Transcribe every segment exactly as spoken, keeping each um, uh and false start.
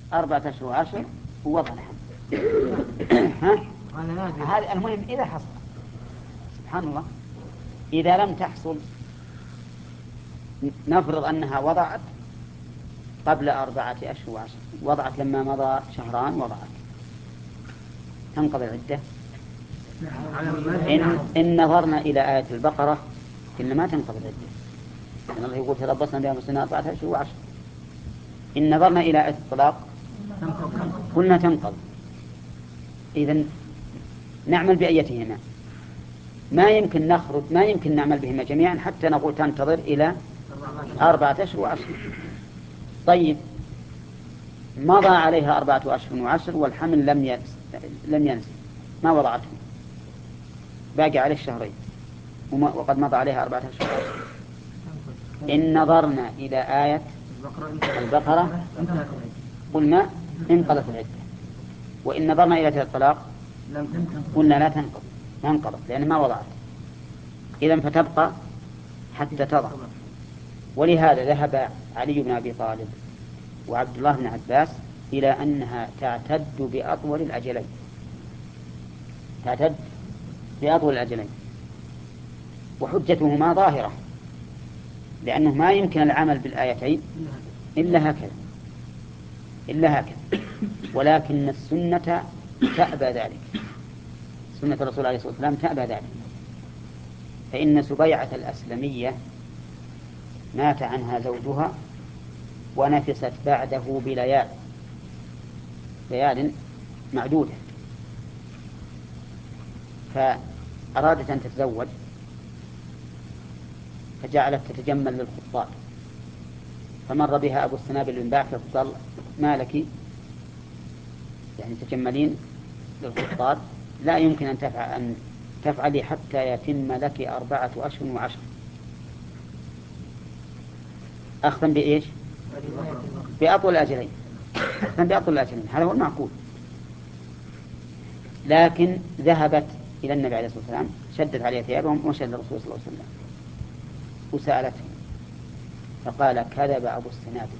أربعة أشهر وعشر ووضع الحمل. ها؟ هذا المهم إذا حصل، سبحان الله، إذا لم تحصل نفرض أنها وضعت قبل أربعة أشهر وعشر، وضعت لما مضى شهران وضعت، تنقضي العدة. إن, إن نظرنا إلى آية البقرة إن ما تنقضي العدة، إن الله يقول تربصنا بها مسنا أربعة أشهر وعشر. إن نظرنا إلى آية الطلاق قلنا تنقض. إذن نعمل بأيتهما، ما يمكن نخرج، ما يمكن نعمل بهما جميعا حتى نقول تنتظر إلى أربعة أشهر وعشر. طيب مضى عليها أربعة أشهر وعشر والحمل لم ينزل لم ينزل ما وضعته، باقي عليه الشهرين وقد مضى عليها أربعة أشهر وعشر. إن نظرنا إلى آية البقرة قلنا انقضت العدة. وإن نظرنا إلى الطلاق قلنا لا تنقض، ما انقضت لأن ما وضعت، إذن فتبقى حتى تضع. ولهذا ذهب علي بن أبي طالب وعبد الله بن عباس إلى أنها تعتد بأطول الأجلين، تعتد بأطول الأجلين، وحجتهما ظاهرة لأنه ما يمكن العمل بالآيتين إلا هكذا إلا هكذا ولكن السنة تأبى ذلك، سنة الرسول عليه الصلاة والسلام تأبى ذلك. فإن سبيعة الأسلمية مات عنها زوجها ونفست بعده بليال ليال معدودة، فأرادت أن تتزوج فجعلت تتجمل للخطاب، فمر بها أبو السنابل بن باكر فقال ما لك يعني تجملين للخطاب، لا يمكن أن تفعل أن تفعلي حتى يتم لك أربعة أشهر وعشر، أخذا بإيش؟ بأطول الأجلين، أخذا بأطول الأجلين، هذا هو المعقول. لكن ذهبت إلى النبي عليه الصلاة والسلام، شدت عليه ثيابهم وشد الرسول صلى الله عليه وسلم وسألته، فقال كذب أبو السنابل،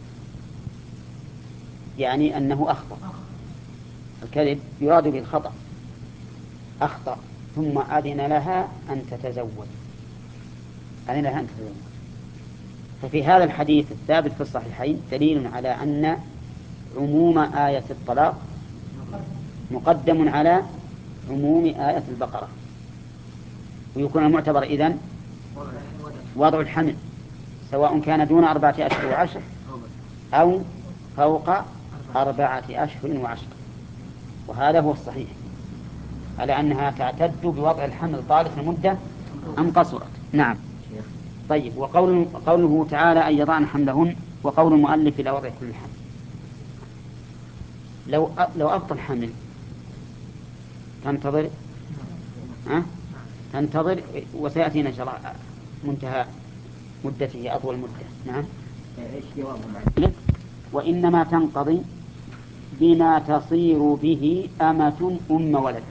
يعني أنه أخطأ. الكذب يراد به الخطأ، أخطأ ثم أذن لها أن تتزوج، أذن لها أن تتزوج. ففي هذا الحديث الثابت في الصحيحين دليل على أن عموم آية الطلاق مقدم على عموم آية البقرة، ويكون المعتبر إذن وضع الحمل سواء كان دون أربعة أشهر وعشر أو فوق أربعة أشهر وعشر. وهذا هو الصحيح على أنها تعتد بوضع الحمل طالت المدة أم قصرت. نعم. طيب وقول قوله تعالى أن يضعن حملهن، وقول المؤلف إلى وضع كل الحمل. لو لو أبطل حمل تنتظر أه؟ تنتظر وسيأتينا إن شاء الله منتهى مدته أطول مدة. نعم. وإنما تنقضي بما تصير به أمة أم ولد.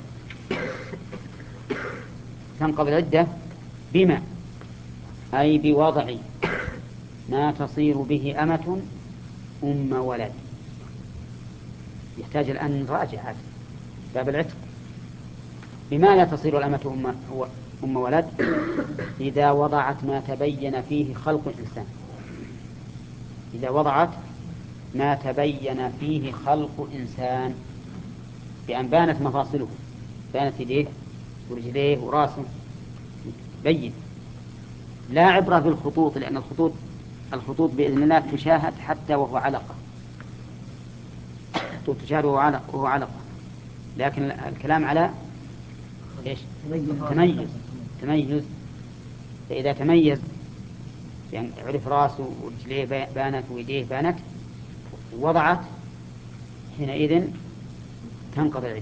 تنقضي العدة بما أي بوضع ما تصير به أمة أم ولد. يحتاج الآن نراجع هذا باب العتق. بما لا تصير الأمة أم, أم ولد إذا وضعت ما تبين فيه خلق الإنسان، إذا وضعت ما تبين فيه خلق إنسان بأن بانت مفاصله، بانت يديه ورجليه وراسه بين. لا عبرة بالخطوط، لأن الخطوط الخطوط بإذن الله تشاهد حتى وهو علقة، الخطوط تشاهد وهو علقة, وهو علقة. لكن الكلام على إيش؟ تميز تميز فإذا تميز يعني عرف راسه ورجليه بانت ويديه بانت وضعت، حينئذ تنقضي العدة.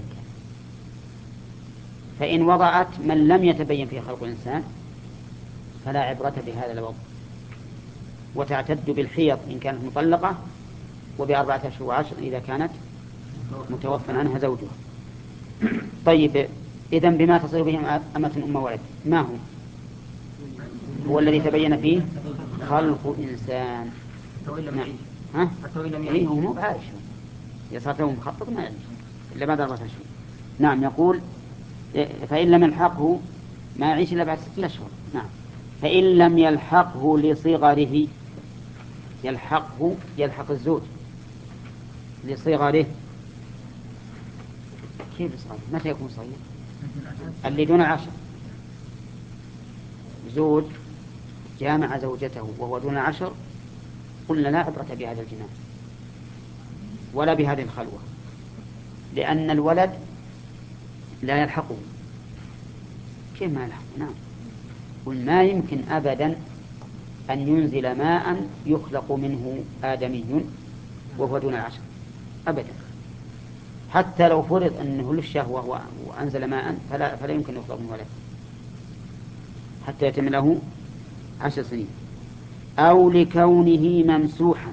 فإن وضعت من لم يتبين فيه خلق الإنسان فلا عبرة بهذا الوضع، وتعتد بالحيض إن كانت مطلقة، وبأربعة أشهر وعشر إذا كانت متوفى عنها زوجها. طيب إذن بما تصير به أمة أم ولد ما هو؟ هو الذي تبين فيه خلق إنسان. نعم. ها؟ إيه هو مو بعائشة، إذا صار ثوب مخطط ما يعيش إلا بعد أربعة أشهر. نعم. يقول فإن لم يلحقه ما يعيش إلا بعد ستة أشهر. نعم. فإن لم يلحقه لصغره، يلحقه يلحق الزوج لصغره. كيف صغير؟ متى يكون صغير؟ اللي دون العشر. زوج جامع زوجته وهو دون العشر، قلنا لا عبرة بهذا الجماع ولا بهذه الخلوة، لأن الولد لا يلحقه. كيف ما يلحقه؟ نعم. قل ما يمكن أبدا أن ينزل ماء يخلق منه آدمي وهو دون العشر أبدا، حتى لو فرض أنه للشهوة وأنزل ماء فلا, فلا يمكن يخلق منه ولد حتى يتم له عشر سنين. أو لكونه ممسوحا.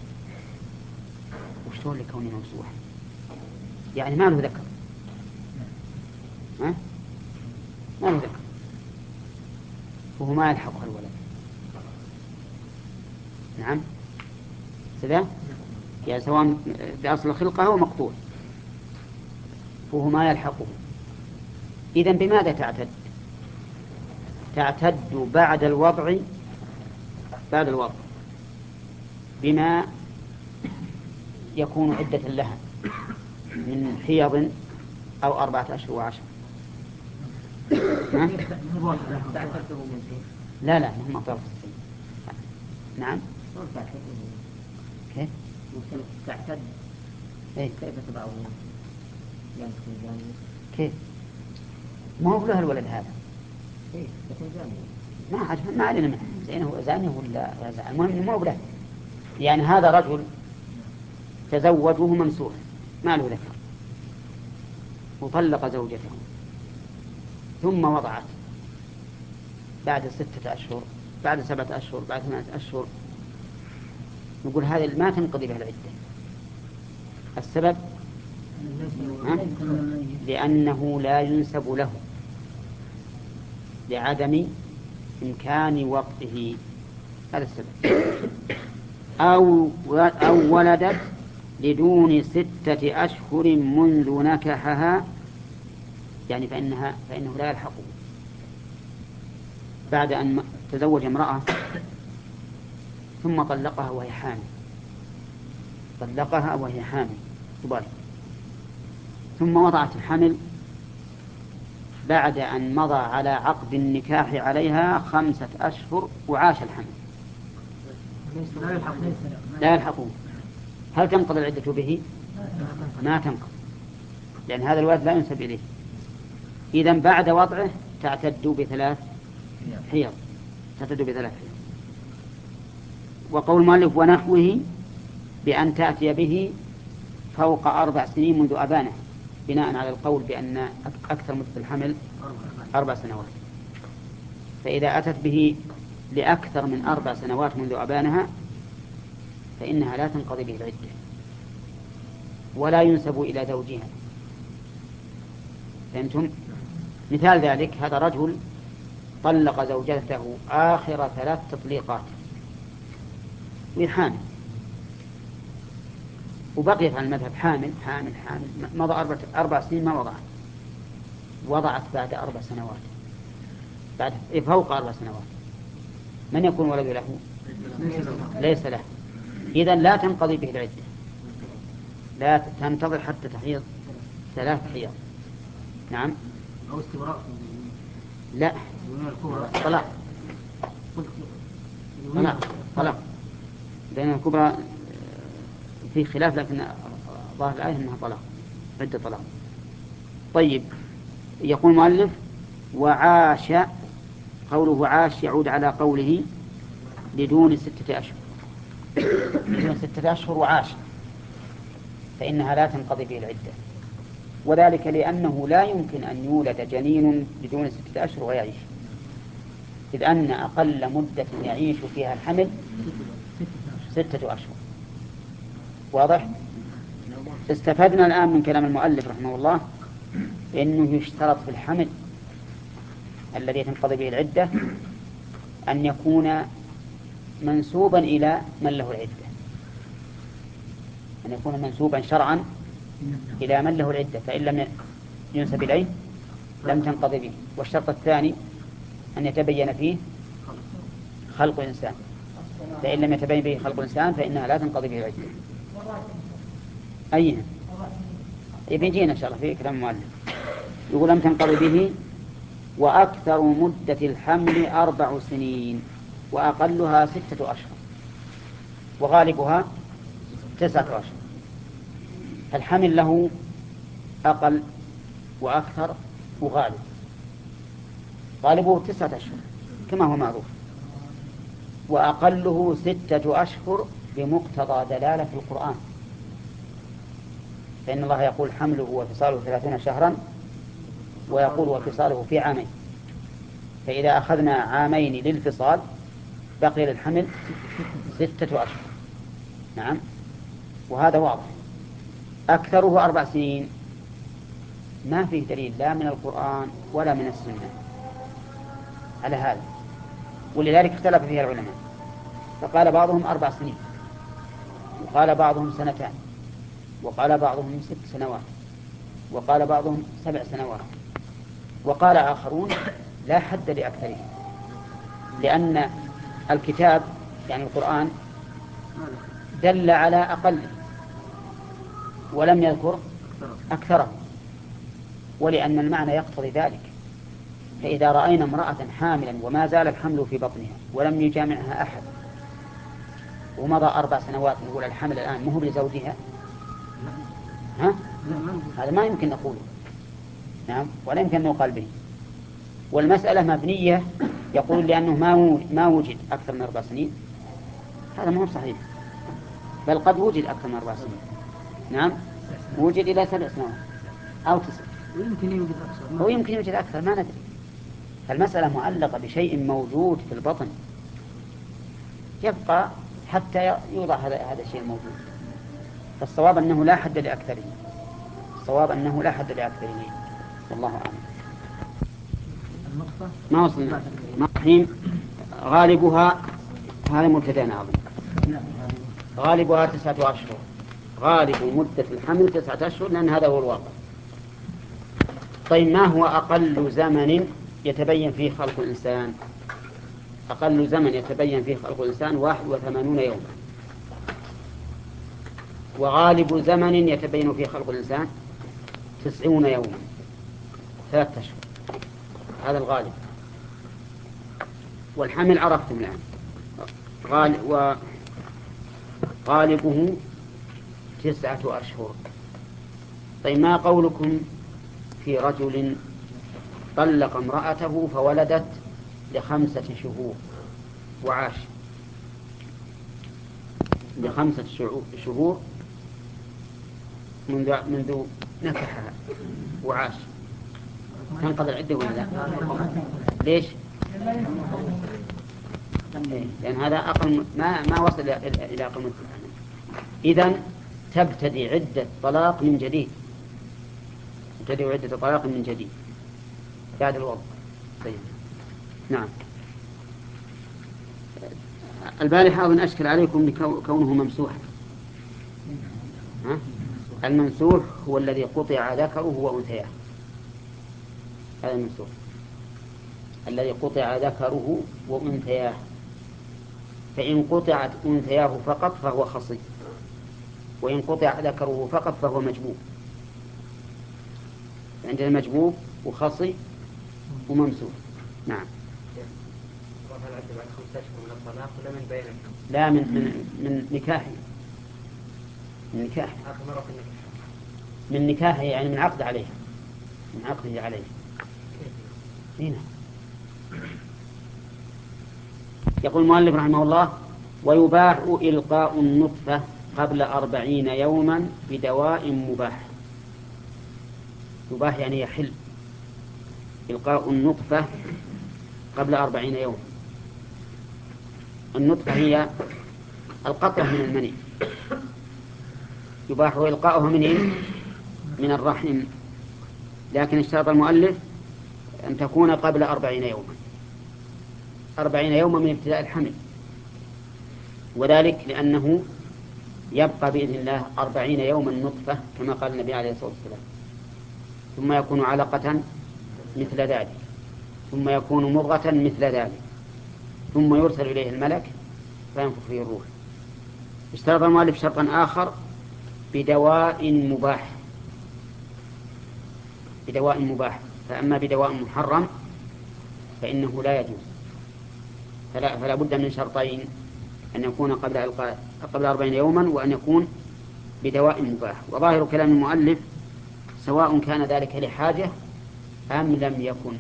وشلون لكونه ممسوحا؟ يعني ما له ذكر، ها؟ ما له ذكر وهو ما يلحقه الولد. نعم سذا يعني سواء بأصل الخلقة أو مقطوع وهو ما يلحقه. إذن بماذا تعتد؟ تعتد بعد الوضع بعد الوضع بما يكون عدة لها من حيض أو أربعة أشهر وعشر. لا لا مهما طرف السن. نعم. كيف؟ تعتد إيه؟ كيف تبعه؟ كيف؟ ما هو له الولد هذا. إيه يكون زاني. ما عاد ما علينا منه زين هو زاني ولا زاني. المهم ما هو له. يعني هذا رجل تزوج وهو ممسوح ما له ذكر وطلق زوجته ثم وضعت بعد ستة أشهر بعد سبعة أشهر بعد ثمانية أشهر، نقول هذا ما تنقضي به العدة. السبب لأنه لا ينسب له لعدم إمكان وطئه، هذا السبب. أو أو ولدت لدون ستة أشهر منذ نكحها، يعني فإنها فإنه لا يلحقه بعد أن تزوج امرأة ثم طلقها وهي حامل، طلقها وهي حامل تبالي. ثم وضعت الحمل بعد أن مضى على عقد النكاح عليها خمسة أشهر وعاش الحمل. لا يلحقون. هل تنقضي العدة به؟ ما تنقضي، لأن هذا الولد لا ينسب إليه. إذن بعد وضعه تعتد بثلاث حيض تعتد بثلاث حيض. وقول المؤلف ونحوه بأن تأتي به فوق أربع سنين منذ أبانه، بناء على القول بأن أكثر مدة الحمل أربع سنوات. فإذا أتت به لأكثر من أربع سنوات منذ أبانها فإنها لا تنقضي به العدة ولا ينسب إلى زوجها. فهمتم؟ مثال ذلك هذا رجل طلق زوجته آخر ثلاث تطليقات وهي حامل، وبقيت على المذهب حامل حامل حامل مضى أربع, أربع سنين ما وضعت، وضعت بعد أربع سنوات بعد فوق أربع سنوات. من يكون ولد له؟ ليس له. إذن لا تنقضي به العدة، لا تنتظر حتى تحيض ثلاث حيض. نعم. أو استبراء. لا طلاق طلاق طلاق لأن الكبرى في خلاف، لكن ظاهر الآية أنها طلاق عدة طلاق. طيب يقول المؤلف وعاش، قوله عاش يعود على قوله لدون ستة أشهر لدون ستة أشهر وعاش، فإنها لا تنقضي به العدة، وذلك لأنه لا يمكن أن يولد جنين بدون ستة أشهر ويعيش، إذ أن أقل مدة يعيش فيها الحمل ستة أشهر. واضح؟ استفدنا الآن من كلام المؤلف رحمه الله إنه يشترط في الحمل الذي تنقضي به العدة أن يكون منسوبا إلى من له العدة، أن يكون منسوبا شرعا إلى من له العدة، فإن لم ينسب إليه لم تنقضي به. والشرط الثاني أن يتبين فيه خلق إنسان، فإن لم يتبين به خلق إنسان فإنها لا تنقضي به العدة. أيها يبيجينا إن شاء الله في كلام المؤلف. يقول لم تنقضي به. وأكثر مدة الحمل أربع سنين وأقلها ستة أشهر وغالبها تسعة أشهر. الحمل له أقل وأكثر وغالب. غالبه تسعة أشهر كما هو معروف، وأقله ستة أشهر بمقتضى دلالة في القرآن، فإن الله يقول حمله وفصاله ثلاثون شهرا، ويقول وفصاله في عامين، فإذا أخذنا عامين للفصال بقي للحمل ستة أشهر. نعم، وهذا واضح. أكثره أربع سنين ما فيه دليل لا من القرآن ولا من السنة على هذا، ولذلك اختلف فيها العلماء، فقال بعضهم أربع سنين، وقال بعضهم سنتان، وقال بعضهم ست سنوات، وقال بعضهم سبع سنوات، وقال آخرون لا حد لأكثره، لأن الكتاب يعني القرآن دل على أقله ولم يذكر أكثره، ولأن المعنى يقتضي ذلك. فإذا رأينا امرأة حاملا وما زال الحمل في بطنها ولم يجامعها أحد ومضى أربع سنوات، نقول الحمل الآن مهو لزوجها؟ ها؟ هذا ما يمكن نقوله. نعم، ولا يمكن أن يقال به. والمسألة مبنية يقول لأنه ما ما وجد أكثر من أربع سنين، هذا ما هو صحيح، بل قد وجد أكثر من أربع سنين. نعم، وجد إلى سبع سنوات أو تسع، ويمكن يوجد أكثر، هو يمكن يوجد أكثر، ما ندري. فالمسألة معلقة بشيء موجود في البطن يبقى حتى يوضع هذا هذا الشيء الموجود. فالصواب أنه لا حد لأكثره، الصواب أنه لا حد لأكثره، والله أعلم. ما وصلنا الحين. غالبها هذا مبتدأ أظن. غالبها تسعة أشهر. غالب مدة الحمل تسعة أشهر لأن هذا هو الواقع. طيب ما هو أقل زمن يتبين فيه خلق الإنسان؟ أقل زمن يتبين فيه خلق الإنسان واحد وثمانون يوما، وغالب زمن يتبين فيه خلق الإنسان تسعون يوما، ثلاثة أشهر، هذا الغالب. والحمل عرفتم الآن، غالب وغالبه تسعة أشهر. طيب ما قولكم في رجل طلق امرأته فولدت لخمسة شهور وعاش لخمسة شهور منذ منذ نكحها وعاش، تنقضي العدة ولا لا؟ ليش؟ لأن هذا أقل، ما ما وصل إلى أقل مدة. إذن تبتدي عدة طلاق من جديد، تبتدي عدة طلاق من جديد بعد الوضع. طيب. نعم. البارحة أظن أشكل عليكم بكونه ممسوحا. الممسوح هو الذي قطع ذكره وأنثياه، هذا الممسوح الذي قطع ذكره وأنثياه. فإن قطعت أنثياه فقط فهو خصي، وإن قطع ذكره فقط فهو مجبوب. عندنا مجبوب وخصي وممسوح. نعم. لا، من من من نكاحه، من نكاح من نكاحه يعني من عقد عليه، من عقده عليه. هنا يقول المؤلف رحمه الله: ويباح إلقاء النطفة قبل أربعين يوما بدواء مباح. يباح يعني يحل إلقاء النطفة قبل أربعين يوم. النطفة هي القطرة من المني، يباح إلقاؤها من من الرحم، لكن اشترط المؤلف أن تكون قبل أربعين يوما، أربعين يوما من ابتداء الحمل، وذلك لأنه يبقى بإذن الله أربعين يوما نطفة كما قال النبي عليه الصلاة والسلام، ثم يكون علقة مثل ذلك، ثم يكون مضغة مثل ذلك، ثم يرسل إليه الملك فينفخ فيه الروح. اشترط المؤلف شرطا آخر بدواء مباح، بدواء مباح، فأما بدواء محرم فإنه لا يجوز. فلا, فلا بد من شرطين، أن يكون قبل قبل أربعين يوما، وأن يكون بدواء مباح. وظاهر كلام المؤلف سواء كان ذلك لحاجة أم لم يكن.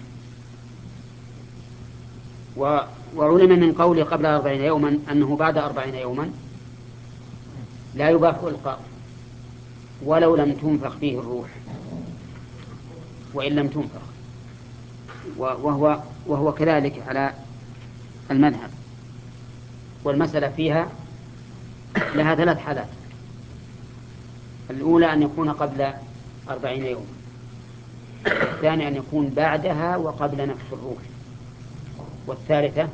وعلم من قوله قبل أربعين يوما أنه بعد أربعين يوما لا يباح إلقاء ولو لم تنفخ فيه الروح، وإن لم تنفخ، وهو, وهو كذلك على المذهب. والمسألة فيها لها ثلاث حالات: الأولى أن يكون قبل أربعين يوما، الثاني أن يكون بعدها وقبل نفخ الروح، والثالثة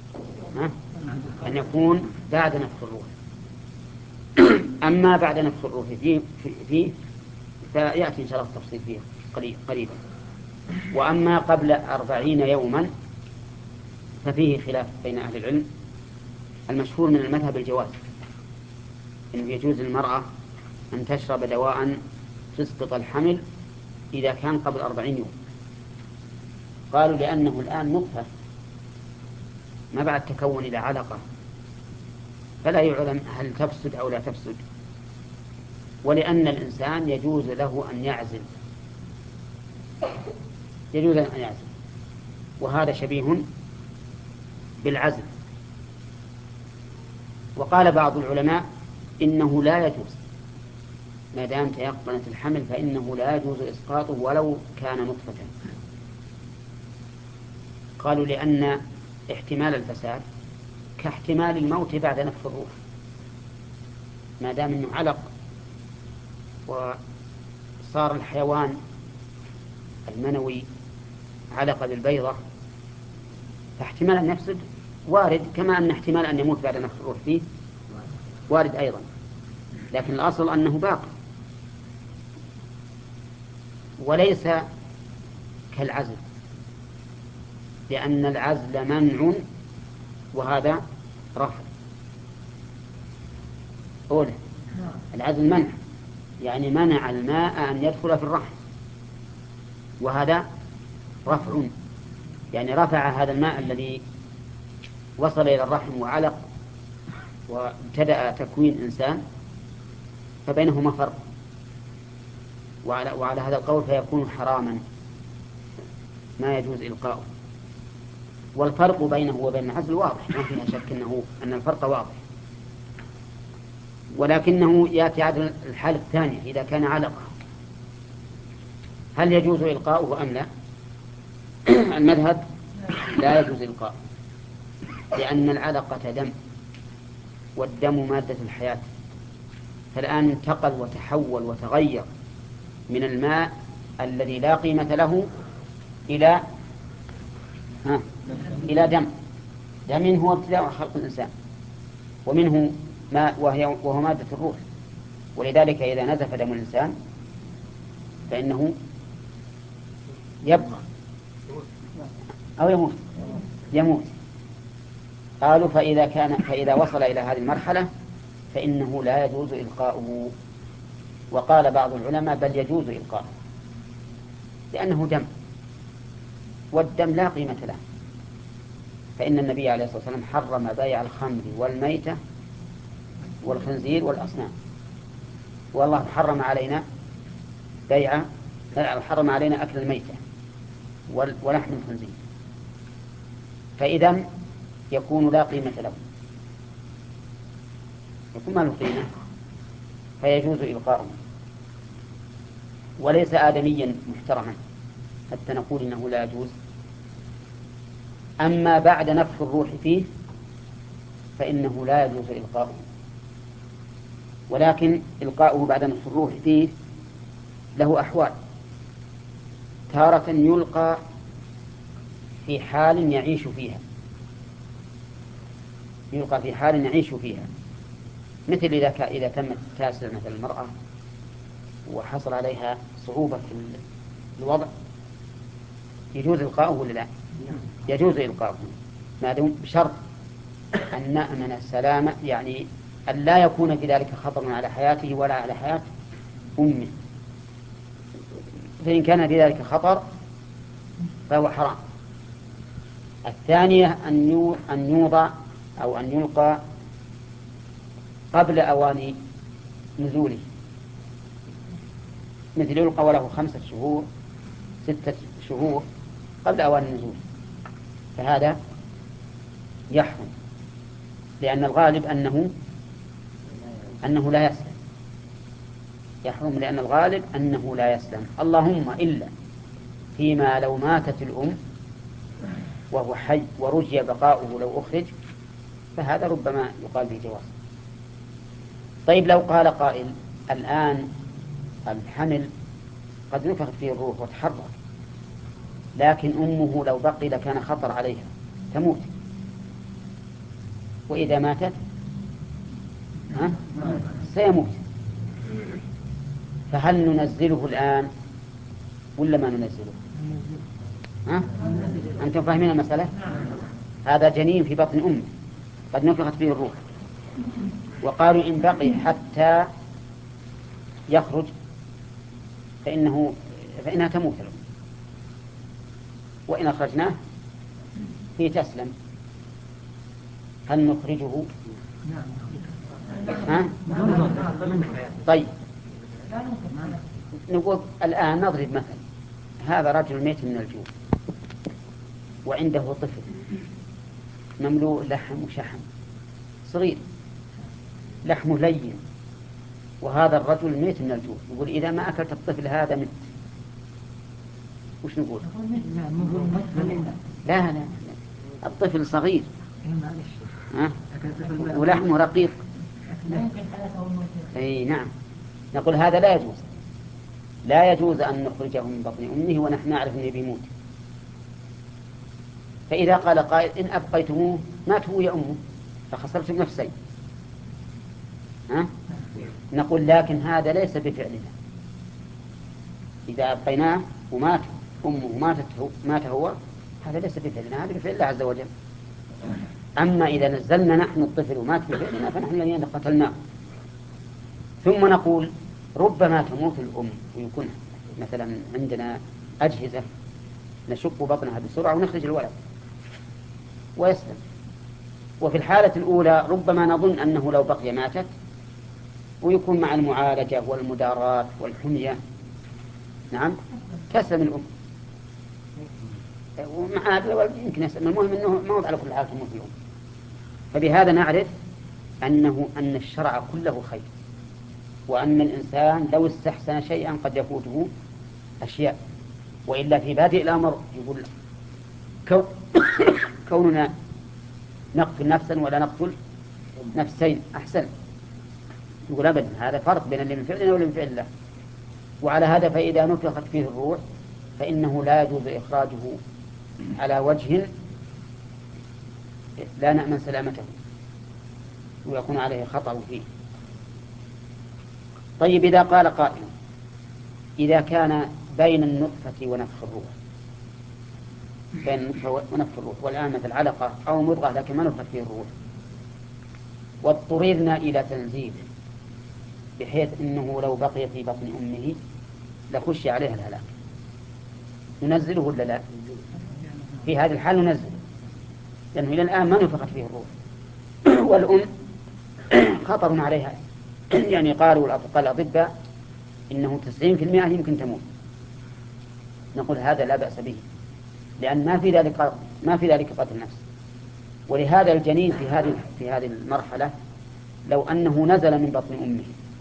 أن يكون بعد نفخ الروح. أما بعد نفخ الروح فيه, فيه فيأتي إن شاء الله التفصيل فيه قريبا. وأما قبل أربعين يوما ففيه خلاف بين أهل العلم. المشهور من المذهب الجواز، إنه يجوز للمرأة أن تشرب دواء تسقط الحمل إذا كان قبل أربعين يوم. قالوا لأنه الآن نطفة ما بعد تكون إلى علقة، فلا يعلم هل تفسد أو لا تفسد، ولأن الإنسان يجوز له أن يعزل، يجوز له أن يعزل، وهذا شبيه بالعزل. وقال بعض العلماء إنه لا يجوز ما دام تيقنت الحمل، فإنه لا يجوز إسقاطه ولو كان نطفة. قالوا لأن احتمال الفساد كاحتمال الموت بعد نفخ الروح، ما دام انه علق وصار الحيوان المنوي علق بالبيضة، فاحتمال أن يفسد وارد، كما أن احتمال أن يموت بعد نفخ الروح فيه وارد أيضا، لكن الأصل أنه باقي. وليس كالعزل، لأن العزل منع وهذا رفع. أولا العزل منع، يعني منع الماء أن يدخل في الرحم، وهذا رفع، يعني رفع هذا الماء الذي وصل إلى الرحم وعلق وابتدأ تكوين إنسان، فبينهما فرق، وعلى, وعلى هذا القول فيكون حراما ما يجوز إلقاؤه. والفرق بينه وبين العزل واضح، ما فيها شك أنه أن الفرق واضح، ولكنه يأتي عدل الحالة الثانية إذا كان علقة، هل يجوز إلقاؤه أم لا؟ المذهب لا يجوز إلقاؤه، لأن العلقة دم، والدم مادة الحياة، فالآن انتقل وتحول وتغير من الماء الذي لا قيمة له إلى ها إلى دم. دم هو ابتداء خلق الإنسان، ومنه ماء وهي وهو مادة الروح، ولذلك إذا نزف دم الإنسان فإنه يبقى أو يموت يموت قالوا فإذا كان فإذا وصل إلى هذه المرحلة فإنه لا يجوز إلقاؤه. وقال بعض العلماء بل يجوز إلقاؤه، لأنه دم، والدم لا قيمة له، فإن النبي عليه الصلاة والسلام حرم بيع الخمر والميتة والخنزير والأصنام، والله حرم علينا بيع حرم علينا أكل الميتة ولحم الخنزير، فإذا يكون لا قيمة له، يكون ما له قيمة، فيجوز إلقاؤه، وليس آدميا محترما حتى نقول إنه لا يجوز. أما بعد نفخ الروح فيه فإنه لا يجوز إلقاؤه، ولكن إلقاؤه بعد نفخ الروح فيه له أحوال. تارة يلقى في حال يعيش فيها، يلقى في حال يعيش فيها، مثل إذا ك... إذا تمت تاسع مثل المرأة وحصل عليها صعوبة في الوضع يجوز إلقاؤه ولا لا؟ يجوز إلقاؤه ما دام بشرط أن نأمن السلامة، يعني أن لا يكون في ذلك خطر على حياته ولا على حياة أمه، فإن كان في ذلك خطر فهو حرام. الثانية أن يوضع أو أن يلقى قبل أوان نزوله، مثل يلقى وله خمسة شهور ستة شهور قبل أوان النزول، فهذا يحرم، لأن الغالب أنه أنه لا يسلم، يحرم لأن الغالب أنه لا يسلم، اللهم إلا فيما لو ماتت الأم وهو حي ورجي بقاؤه لو أخرج، فهذا ربما يقال به جواز. طيب لو قال قائل الآن الحمل قد نفخت فيه الروح وتحرك، لكن أمه لو بقي لكان خطر عليها تموت، وإذا ماتت ها؟ سيموت، فهل ننزله الآن ولا ما ننزله؟ ها؟ أنتم فاهمين المسألة؟ هذا جنين في بطن أمه قد نفخت فيه الروح، وقالوا إن بقي حتى يخرج فإنه فإنها تموت له، وإن أخرجناه هي تسلم، هل نخرجه؟ ها؟ طيب نقول الآن نضرب مثل، هذا رجل ميت من الجوع وعنده طفل مملوء لحم وشحم صغير لحمه لين، وهذا الرجل ميت من الجوع، يقول إذا ما أكلت الطفل هذا مت، وش نقول؟ لا لا الطفل صغير ها؟ ولحمه رقيق، أي نعم، نقول هذا لا يجوز، لا يجوز أن نخرجه من بطن أمه ونحن نعرف أنه بيموت. فإذا قال قائل إن أبقيتموه مات هو يا أمه فخسرتم نفسين، ها؟ نقول لكن هذا ليس بفعلنا، إذا أبقيناه ومات أمه وماتت هو مات هو هذا ليس بفعلنا، هذا بفعل الله عز وجل. أما إذا نزلنا نحن الطفل ومات بفعلنا فنحن الذين قتلناه. ثم نقول ربما تموت الأم ويكون مثلا عندنا أجهزة نشق بطنها بسرعة ونخرج الولد ويسلم، وفي الحالة الأولى ربما نظن أنه لو بقي ماتت، ويكون مع المعالجة والمدارات والحمية نعم تسلم الأم، ومع هذا يمكن يسلم، المهم أنه ما هو على كل حال تموت الأم. فبهذا نعرف أنه أن الشرع كله خير، وأن الإنسان لو استحسن شيئا قد يفوته أشياء، وإلا في بادئ الأمر يقول كوننا نقتل نفسا ولا نقتل نفسين أحسن، يقول أبدا هذا فرق بين اللي من فعلنا واللي من فعل الله. وعلى هذا فإذا نفخت فيه الروح فإنه لا يجوز إخراجه على وجه لا نأمن سلامته ويكون عليه خطأ فيه. طيب إذا قال قائل إذا كان بين النطفة ونفخ الروح، بين النطفة ونفخ الروح والآن مثل علقة أو مضغة لكن ما نفخت فيه الروح، واضطررنا إلى تنزيله بحيث أنه لو بقي في بطن أمه لخشي عليها الهلاك، ننزله ولا لا؟ في هذه الحال ننزله، لأنه إلى الآن ما نفخت فيه الروح والأم خطر عليها، يعني قالوا الأطباء إنه تسعين في المئة يمكن تموت، نقول هذا لا بأس به، لأن ما في ذلك ما في ذلك قتل نفس. ولهذا الجنين في هذه في هذه المرحلة لو أنه نزل من بطن أمه،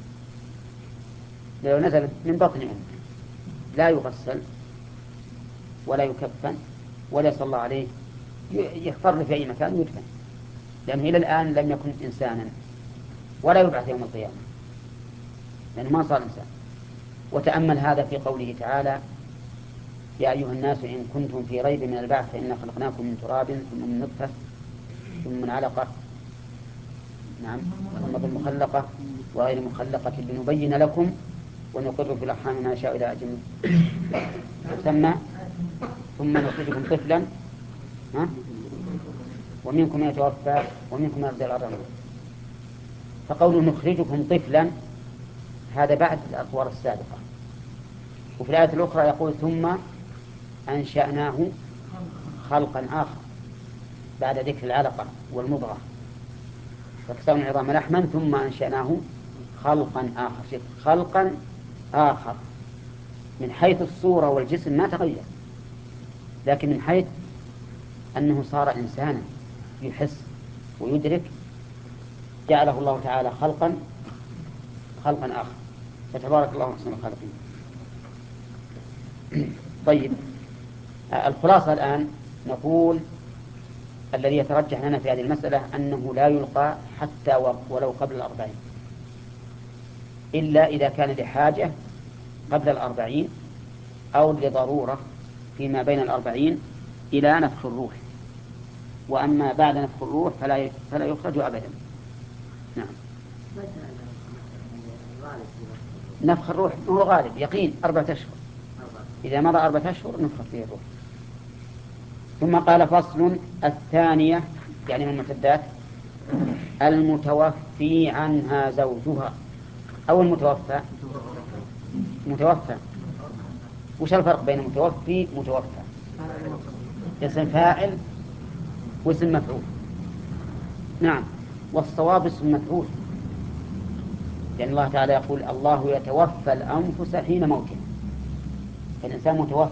لو نزل من بطن أمه لا يغسل ولا يكفن ولا يصلى عليه، يحفر له في أي مكان ويدفن، لأنه إلى الآن لم يكن إنسانا ولا يبعث يوم القيامة لأنه ما صار إنسان. وتأمل هذا في قوله تعالى يا أيها الناس إن كنتم في ريب من البعث فإنا خلقناكم من تراب ثم من نطفة ثم من علقة نعم، ثم بالمخلقة وغير مخلقة لنبين لكم ونقر في الأرحام ما نشاء إلى أجل مسمى ثم نخرجكم طفلا ها؟ ومنكم من يتوفى ومنكم من يرجع الأرض. فقول نخرجكم طفلا هذا بعد الأطوار السابقة. وفي الآية الأخرى يقول ثم أنشأناه خلقا آخر بعد ذكر العلقة والمضغة فكسونا العظام لحما ثم أنشأناه خلقا آخر. خلقا آخر من حيث الصورة والجسم ما تغير، لكن من حيث أنه صار إنسانا يحس ويدرك جعله الله تعالى خلقا خلقا آخر. فتبارك الله أحسن الخالقين. طيب، الخلاصة الآن نقول الذي يترجح لنا في هذه المسألة أنه لا يلقى حتى ولو قبل الأربعين، إلا إذا كان لحاجة قبل الأربعين أو لضرورة فيما بين الأربعين إلى نفخ الروح. وأما بعد نفخ الروح فلا فلا يخرج أبدا. نعم. نفخ الروح هو غالب يقين أربعة أشهر، إذا مضى أربعة أشهر نفخ فيه الروح. ثم قال فصل الثانية يعني من المعتدات المتوفي عنها زوجها أو المتوفى. متوفى وش الفرق بين متوفي ومتوفى؟ اسم فاعل واسم مفعول. نعم، والصواب اسم مفعول، لأن الله تعالى يقول الله يتوفى الأنفس حين موتها، فالإنسان متوفى.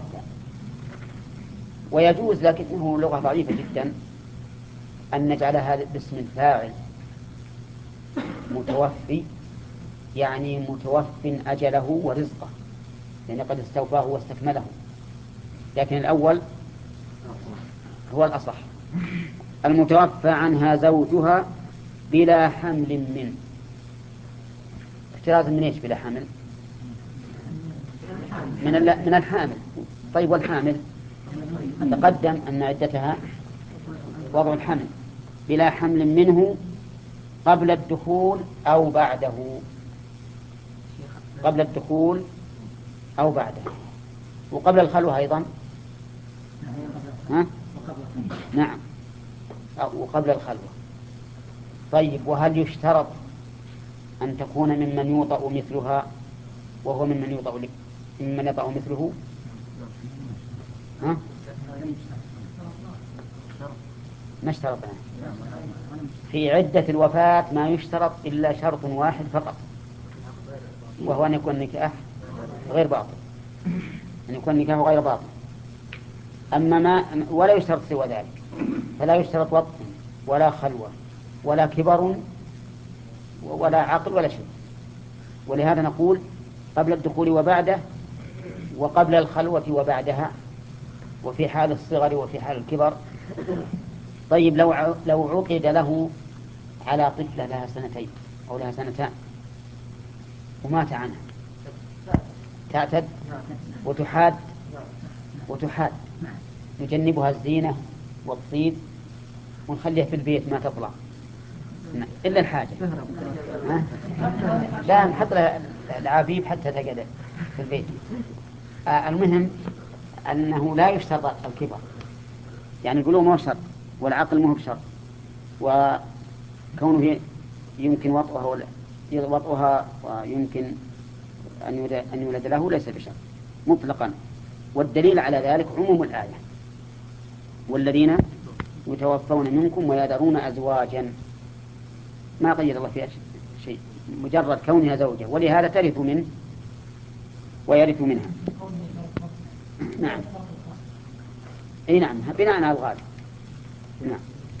ويجوز لكنه لغة ضعيفة جدا أن نجعل هذا باسم الفاعل متوفي، يعني متوف أجله ورزقه، لأن قد استوفاه واستكمله. لكن الأول هو الأصح. المتوفى عنها زوجها بلا حمل منه. احتراز من ايش بلا حمل؟ من من الحامل. طيب، والحامل تقدم أن عدتها وضع الحمل. بلا حمل منه قبل الدخول أو بعده. قبل الدخول أو بعده. وقبل الخلوة أيضا. ها؟ نعم، وقبل الخلوة. طيب، وهل يشترط أن تكون ممن يوطأ مثلها وهو ممن يوطأ ممن يطأ مثله؟ ها؟ ما اشترطنا في عدة الوفاة ما يشترط إلا شرط واحد فقط، وهو أن يكون نكاح غير باطل، أن يكون نكاح غير باطل. أما ما ولا يشترط سوى ذلك، فلا يشترط وطء ولا خلوة ولا كبر ولا عقل ولا شيء. ولهذا نقول قبل الدخول وبعده، وقبل الخلوة وبعدها، وفي حال الصغر وفي حال الكبر. طيب، لو لو عقد له على طفلة لها سنتين أو لها سنتان ومات عنها، تعتد وتحاد وتحاد نجنبها الزينة والطيب ونخليها في البيت ما تطلع إلا الحاجة. لا، نحط لها العبيب حتى تقعد في البيت. آه المهم أنه لا يشترط الكبر، يعني البلوغ ما هو شرط والعقل ما هو بشرط، وكونه يمكن وطئها وطئها ويمكن أن يولد له ليس بشرط مطلقا. والدليل على ذلك عموم الآية والذين يتوفون منكم ويذرون أزواجا، ما قيد الله فيها شيء، مجرد كونها زوجة، ولهذا ترث منه ويرث منها. نعم، اي نعم، بناء على الغالب. نعم.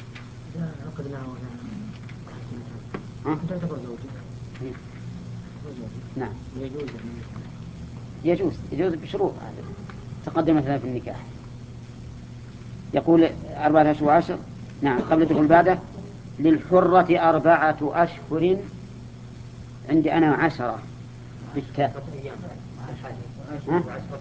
نعم، يجوز يجوز بشروط تقدم مثلا في النكاح. يقول أربعة أشهر وعشر. نعم، قبل الدخول بعده. للحرة أربعة أشهر عندي أنا عشرة بالتاء. ها؟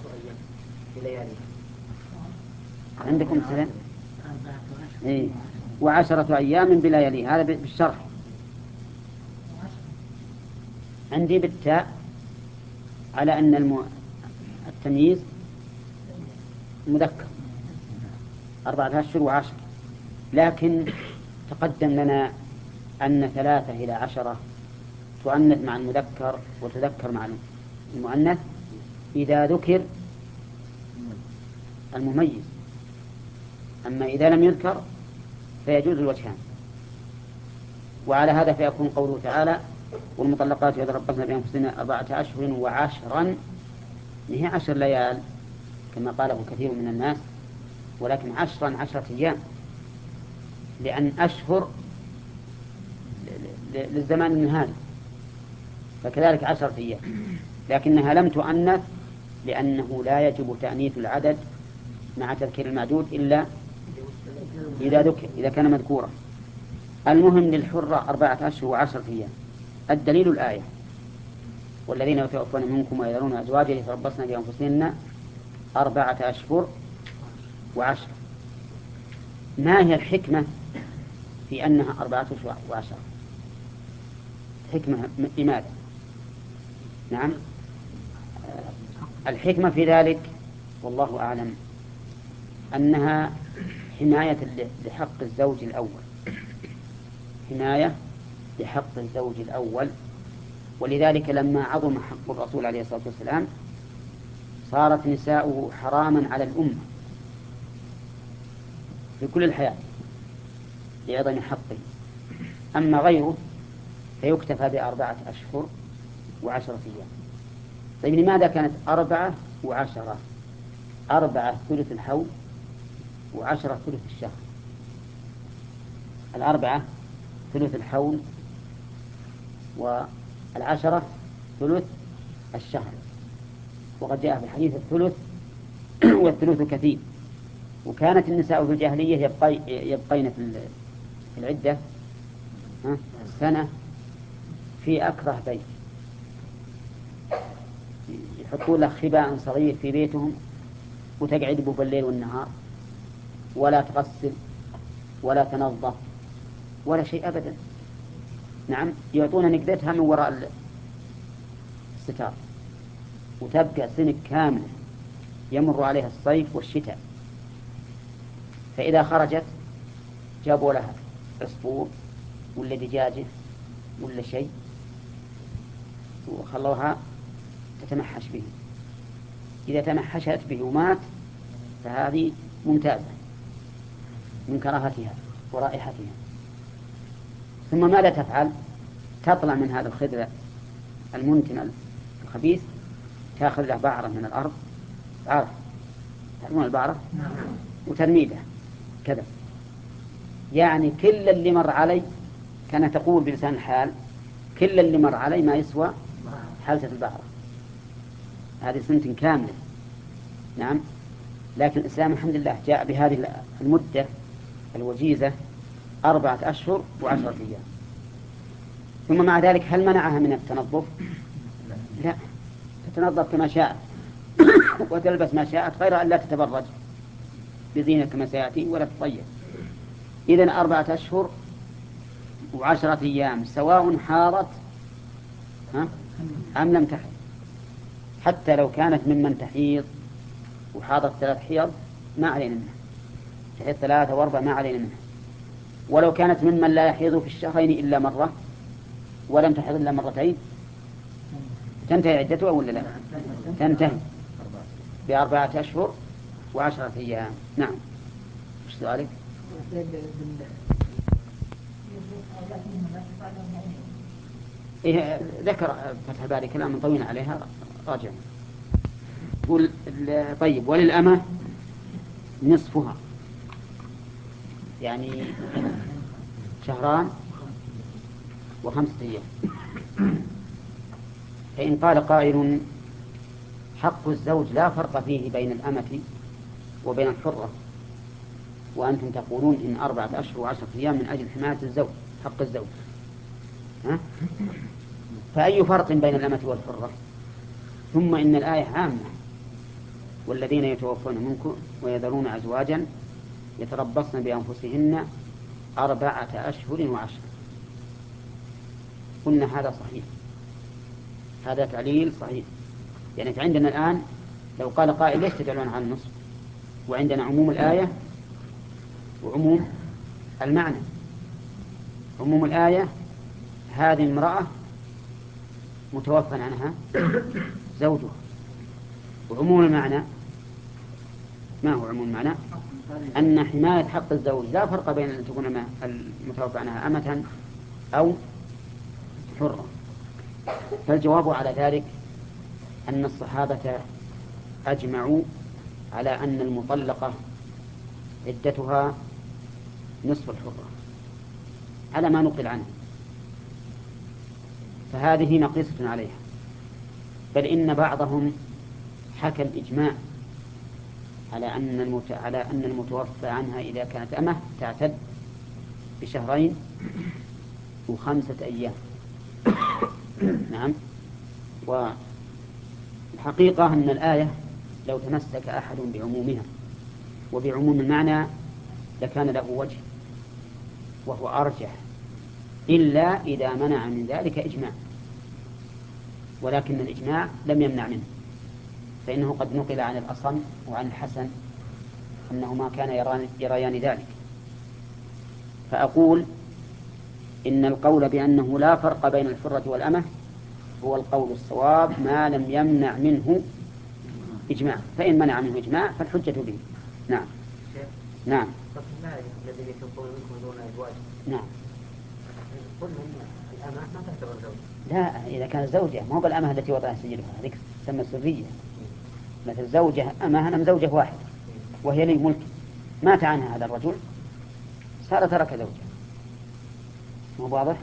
عندكم سنة؟ إيه. وعشرة أيام بليالي، هذا بالشرح. عندي بالتاء على أن الم... التمييز مذكر أربعة أشهر وعشر، لكن تقدم لنا أن ثلاثة إلى عشرة تؤنث مع المذكر وتذكر مع المؤنث إذا ذكر المميز، أما إذا لم يذكر فيجوز الوجهان. وعلى هذا فيكون قوله تعالى والمطلقات يتربصن بأنفسهن أربعة أشهر وعشرا، هي عشر ليال كما قاله كثير من الناس، ولكن عشرا عشرة أيام، لأن أشهر للزمان النهاري، فكذلك عشرة أيام، لكنها لم تؤنث لأنه لا يجب تأنيث العدد مع تذكير المعدود إلا إذا ذكر إذا كان مذكورا. المهم للحرة أربعة أشهر وعشرة أيام. الدليل الآية والذين يتوفون منكم ويذرون أزواجا يتربصن بأنفسهن أربعة أشهر وعشرة. ما هي الحكمة في أنها أربعة أشهر وعشرة؟ حكمة لماذا؟ نعم، الحكمة في ذلك والله أعلم أنها حماية لحق الزوج الأول، حماية لحق الزوج الأول. ولذلك لما عظم حق الرسول عليه الصلاة والسلام صارت نساؤه حراما على الأمة في كل الحياة لعظم حقه، أما غيره فيكتفى بأربعة أشهر وعشرة أيام. طيب لماذا كانت أربعة وعشرة؟ أربعة ثلث الحول وعشرة ثلث الشهر. الأربعة ثلث الحول والعشرة ثلث الشهر، وقد جاء في الحديث الثلث والثلث كثير. وكانت النساء في الجاهلية يبقي يبقين في العدة سنة في أكره بيت، يحطون له خباء صغير في بيتهم وتقعد به بالليل والنهار، ولا تغسل ولا تنظف ولا شيء أبدا. نعم، يعطون نقدتها من وراء الستار، وتبقى سنة كاملة يمر عليها الصيف والشتاء. فإذا خرجت جابوا لها عصفور ولا دجاجة ولا شيء وخلوها تتمحش به. إذا تمحشت به ومات فهذه ممتازة من كراهتها ورائحتها. ثم ماذا تفعل؟ تطلع من هذا الخدر المنتن الخبيث، تأخذ له بعرة من الأرض، بعرة تعرفون البعرة، وترميده كذا. يعني كل اللي مر علي، كان تقول بلسان الحال كل اللي مر علي ما يسوى حالة البعرة. هذه سنة كاملة. نعم، لكن الإسلام الحمد لله جاء بهذه المدة الوجيزة أربعة أشهر وعشرة أيام. ثم مع ذلك هل منعها من التنظف؟ لا، تتنظف كما شاءت وتلبس ما شاءت، غير أن لا تتبرج بزينة كما سيأتي ولا تطيب. إذن أربعة أشهر وعشرة أيام سواء حاضت أم لم تحض. حتى لو كانت ممن تحيض وحاضت ثلاث حيض ما علينا منها، تحيض ثلاثة وأربع ما علينا منها. ولو كانت ممن لا يحيض في الشهرين إلا مرة ولم تحيض إلا مرتين تنتهي عدتها ولا لا؟ تنتهي بأربعة أشهر وعشرة أيام. نعم، وش سؤالك؟ إيه، ذكر فتح الباري كلام طويل عليها، راجع. يقول طيب وللأمة نصفها، يعني شهران وخمسة أيام. فإن قال قائل حق الزوج لا فرق فيه بين الأمة وبين الحرة، وأنتم تقولون إن أربعة أشهر وعشرة أيام من أجل حماية الزوج حق الزوج، ها؟ فأي فرق بين الأمة والحرة؟ ثم إن الآية عامة والذين يتوفون منكم ويذرون أزواجا يتربصن بأنفسهن أربعة أشهر وعشرة. قلنا هذا صحيح، هذا تعليل صحيح. يعني فعندنا الآن لو قال قائل ليش تجعلون على النصف، وعندنا عموم الآية وعموم المعنى. عموم الآية هذه امرأة متوفى عنها زوجها، وعموم المعنى ما هو عموم المعنى؟ أن حماية حق الزوج لا فرق بين أن تكون المتوفى عنها أمة أو حرة. فالجواب على ذلك أن الصحابة أجمعوا على أن المطلقة عدتها نصف الحرة على ما نقل عنه، فهذه نقيصة عليها. بل إن بعضهم حكى الإجماع على أن المت... على أن المتوفى عنها إذا كانت أمه تعتد بشهرين وخمسة أيام. نعم. والحقيقة أن الآية لو تمسك أحد بعمومها وبعموم المعنى لكان له وجه وهو أرجح، إلا إذا منع من ذلك إجماع، ولكن الإجماع لم يمنع منه، فإنه قد نقل عن الأصم وعن الحسن أنهما كان يريان ذلك. فأقول إن القول بأنه لا فرق بين الحرة والأمة هو القول الصواب ما لم يمنع منه إجماع، فإن منع منه إجماع فالحجة به. نعم. نعم. الذي يكون منكم دون أزواج. نعم. قلنا إن الأمة ما تعتبر زوجة. لا، إذا كانت زوجة ما هو بالأمة التي وضعها سيدها، هذيك تسمى سرية. مثل زوجة أمة أنا زوجة واحد وهي لي ملك، مات عنها هذا الرجل صار ترك زوجة. مو واضح؟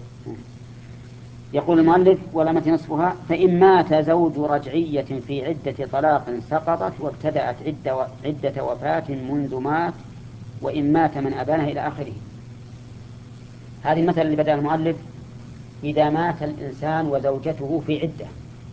يقول المؤلف ولمت نصفها فإن مات زوج رجعية في عدة طلاق سقطت وابتدأت عدة, عدة وفاة منذ مات وإن مات من أبانه إلى آخره. هذه المثل اللي بدأ المؤلف إذا مات الإنسان وزوجته في عدة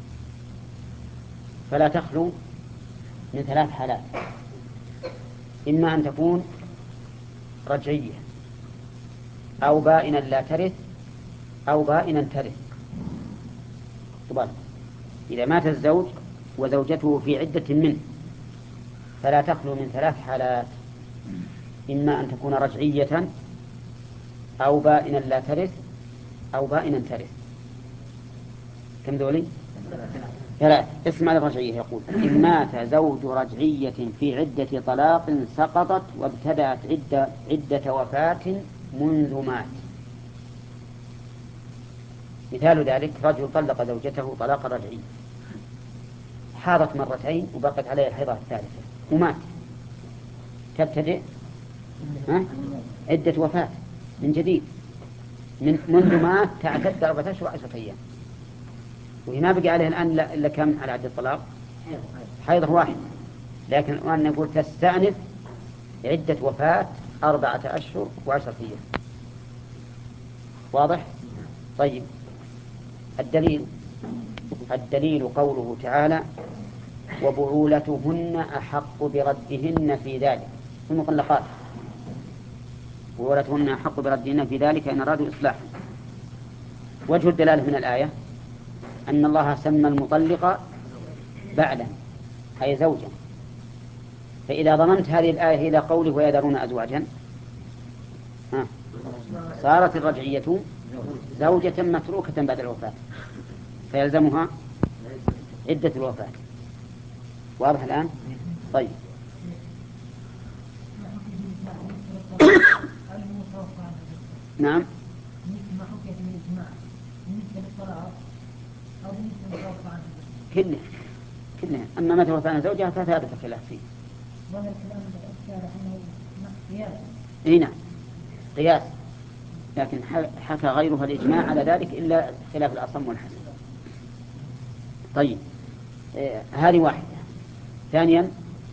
فلا تخلو من ثلاث حالات: إما أن تكون رجعية أو بائنا لا ترث أو بائنا ترث. طبعا إذا مات الزوج وزوجته في عدة منه فلا تخلو من ثلاث حالات: إما أن تكون رجعية أو بائنا لا ترث أو بائنا ترث. كم ذولي؟ ثلاث. اسمع الرجعية. يقول إن مات زوج رجعية في عدة طلاق سقطت وابتدأت عدة, عدة وفاة منذ مات. مثال ذلك رجل طلق زوجته طلاق رجعي، حاضت مرتين وبقت عليها الحيضة الثالثة ومات، تبتدئ عدة وفاة من جديد من منذ مات تعتد أربعة أشهر وعشرة أيام، وهي ما بقي عليها الآن إلا كم على عدة الطلاق؟ حيضة واحد، لكن الآن نقول تستأنف عدة وفاة أربعة أشهر وعشرة أيام. واضح؟ طيب الدليل الدليل قوله تعالى وبعولتهن أحق بردهن في ذلك في المطلقات. وبعولتهن أحق بردهن في ذلك إن أرادوا إصلاحا. وجه الدلالة من الآية أن الله سمى المطلق بعلا أي زوجا، فإذا ضمنت هذه الآية إلى قوله ويذرون أزواجا صارت الرجعية زوجة متروكة بعد الوفاة فيلزمها عدة الوفاة. واضح الآن؟ طيب نعم. كله كله أما متى وفاة عن زوجها فثابت الخلاف فيه. إيه نعم قياس، لكن حكى غيرها الإجماع على ذلك إلا خلاف الأصم والحسن. طيب آه هذه واحدة. ثانيا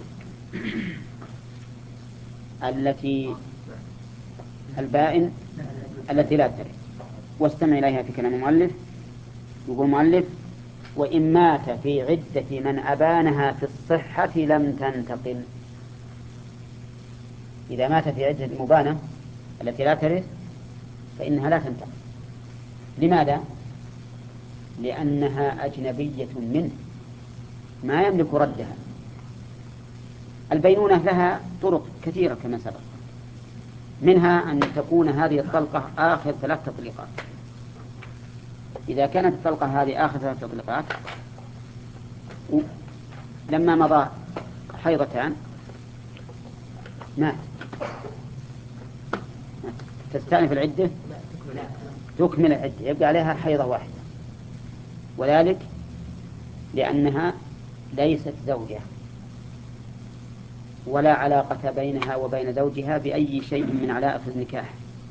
التي البائن التي لا ترث. واستمع إليها في كلام المؤلف. يقول المؤلف وإن مات في عدة من أبانها في الصحة لم تنتقل. إذا مات في عدة المبانة التي لا ترث فإنها لا تنتقل. لماذا؟ لأنها أجنبية منه ما يملك ردها. البينونة لها طرق كثيرة كما سبق، منها أن تكون هذه الطلقة آخر ثلاث تطليقات. إذا كانت الطلقة هذه آخر ثلاث تطليقات لما مضى حيضتان مات، تستأنف العدة تكمل العدة يبقى عليها حيضة واحدة، وذلك لأنها ليست زوجة ولا علاقة بينها وبين زوجها بأي شيء من علائق النكاح،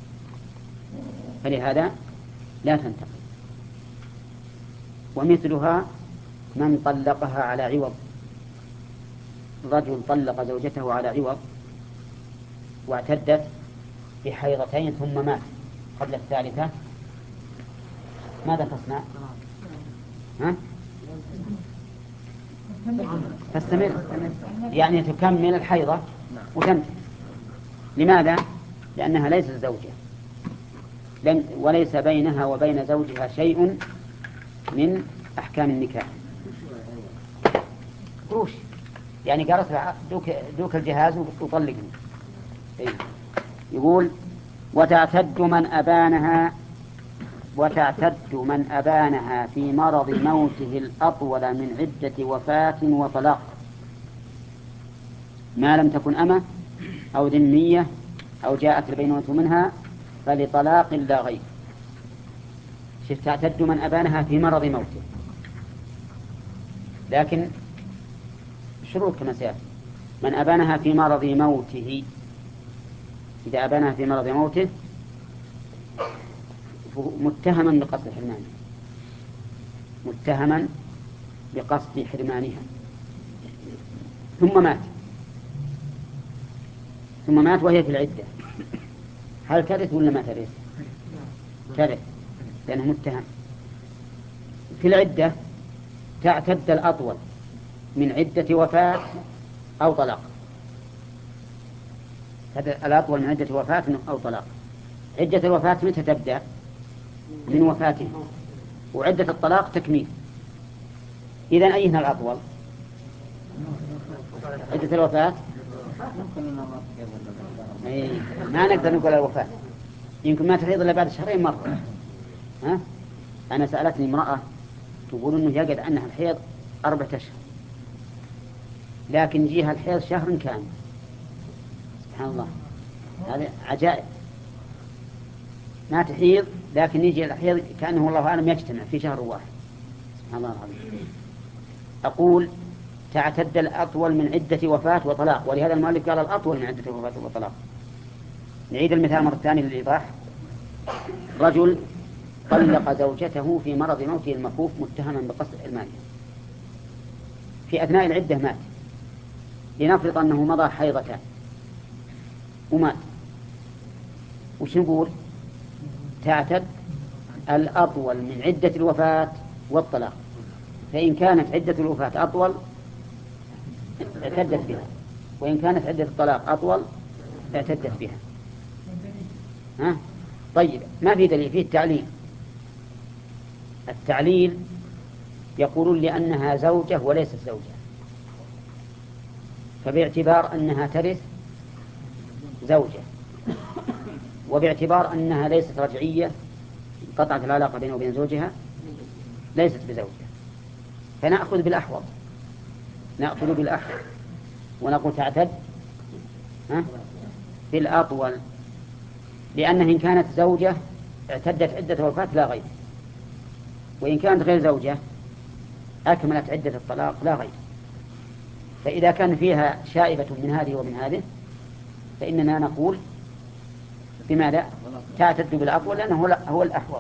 فلهذا لا تنتقل. ومثلها من طلقها على عوض، رجل طلق زوجته على عوض واعتدت بحيضتين ثم مات قبل الثالثة، ماذا تصنع؟ ها؟ تستمر، يعني تكمل الحيضة وتنتهي. لماذا؟ لأنها ليست زوجة وليس بينها وبين زوجها شيء من أحكام النكاح. قروش يعني قالت دوك, دوك الجهاز وطلقني. يقول وتعتد من أبانها وتعتد من أبانها في مرض موته الأطول من عدة وفاة وطلاق، ما لم تكن أمة أو ذمية أو جاءت البينونة منها فلطلاق لا غير. شف تعتد من أبانها في مرض موته، لكن شروط كما سيأتي. من أبانها في مرض موته، إذا أبانها في مرض موته متهما بقصد حرمانها، متهما بقصد حرمانها ثم مات ثم مات وهي في العدة، هل ترث ولا ما ترث؟ ترث لأنه متهم. في العدة تعتد الأطول من عدة وفاة أو طلاق، هذا الأطول من عدة وفاة أو طلاق. عدة الوفاة متى تبدأ؟ من وفاته، وعدة الطلاق تكميل. إذن أيهن الأطول؟ عدة الوفاة أي ما نقدر نقول الوفاة، يمكن ما تحيض إلا بعد شهرين مرة. ها؟ أنا سألتني امرأة تقول إنه يجد عنها الحيض أربعة أشهر، لكن جيها الحيض شهر كامل. سبحان الله، هذا عجائب. ما تحيض لكن يجي الحيض كأنه والله أعلم يجتمع في شهر واحد. سبحان الله العظيم. أقول تعتد الأطول من عدة وفاة وطلاق، ولهذا المؤلف قال الأطول من عدة وفاة وطلاق. نعيد المثال مرة ثانية للإيضاح. رجل طلق زوجته في مرض موته المخوف متهما بقصد حرمانها، في أثناء العدة مات، لنفرض أنه مضى حيضتان ومات، وش نقول؟ تعتد الأطول من عدة الوفاة والطلاق، فإن كانت عدة الوفاة أطول اعتدت بها، وإن كانت عدة الطلاق أطول اعتدت بها. ها؟ طيب، ما في دليل، فيه التعليل. التعليل يقولون لأنها زوجة وليست زوجة، فباعتبار أنها ترث زوجة، وباعتبار أنها ليست رجعية قطعت العلاقة بينه وبين زوجها ليست بزوجة، فنأخذ بالأحوط، نأخذ بالأحوط ونقول تعتد بالأطول، لأنه إن كانت زوجة اعتدت عدة وفاة لا غير، وإن كانت غير زوجة أكملت عدة الطلاق لا غير. فإذا كان فيها شائبة من هذه ومن هذه فإننا نقول بماذا؟ تعتد بالأطول لأنه هو الأحوط.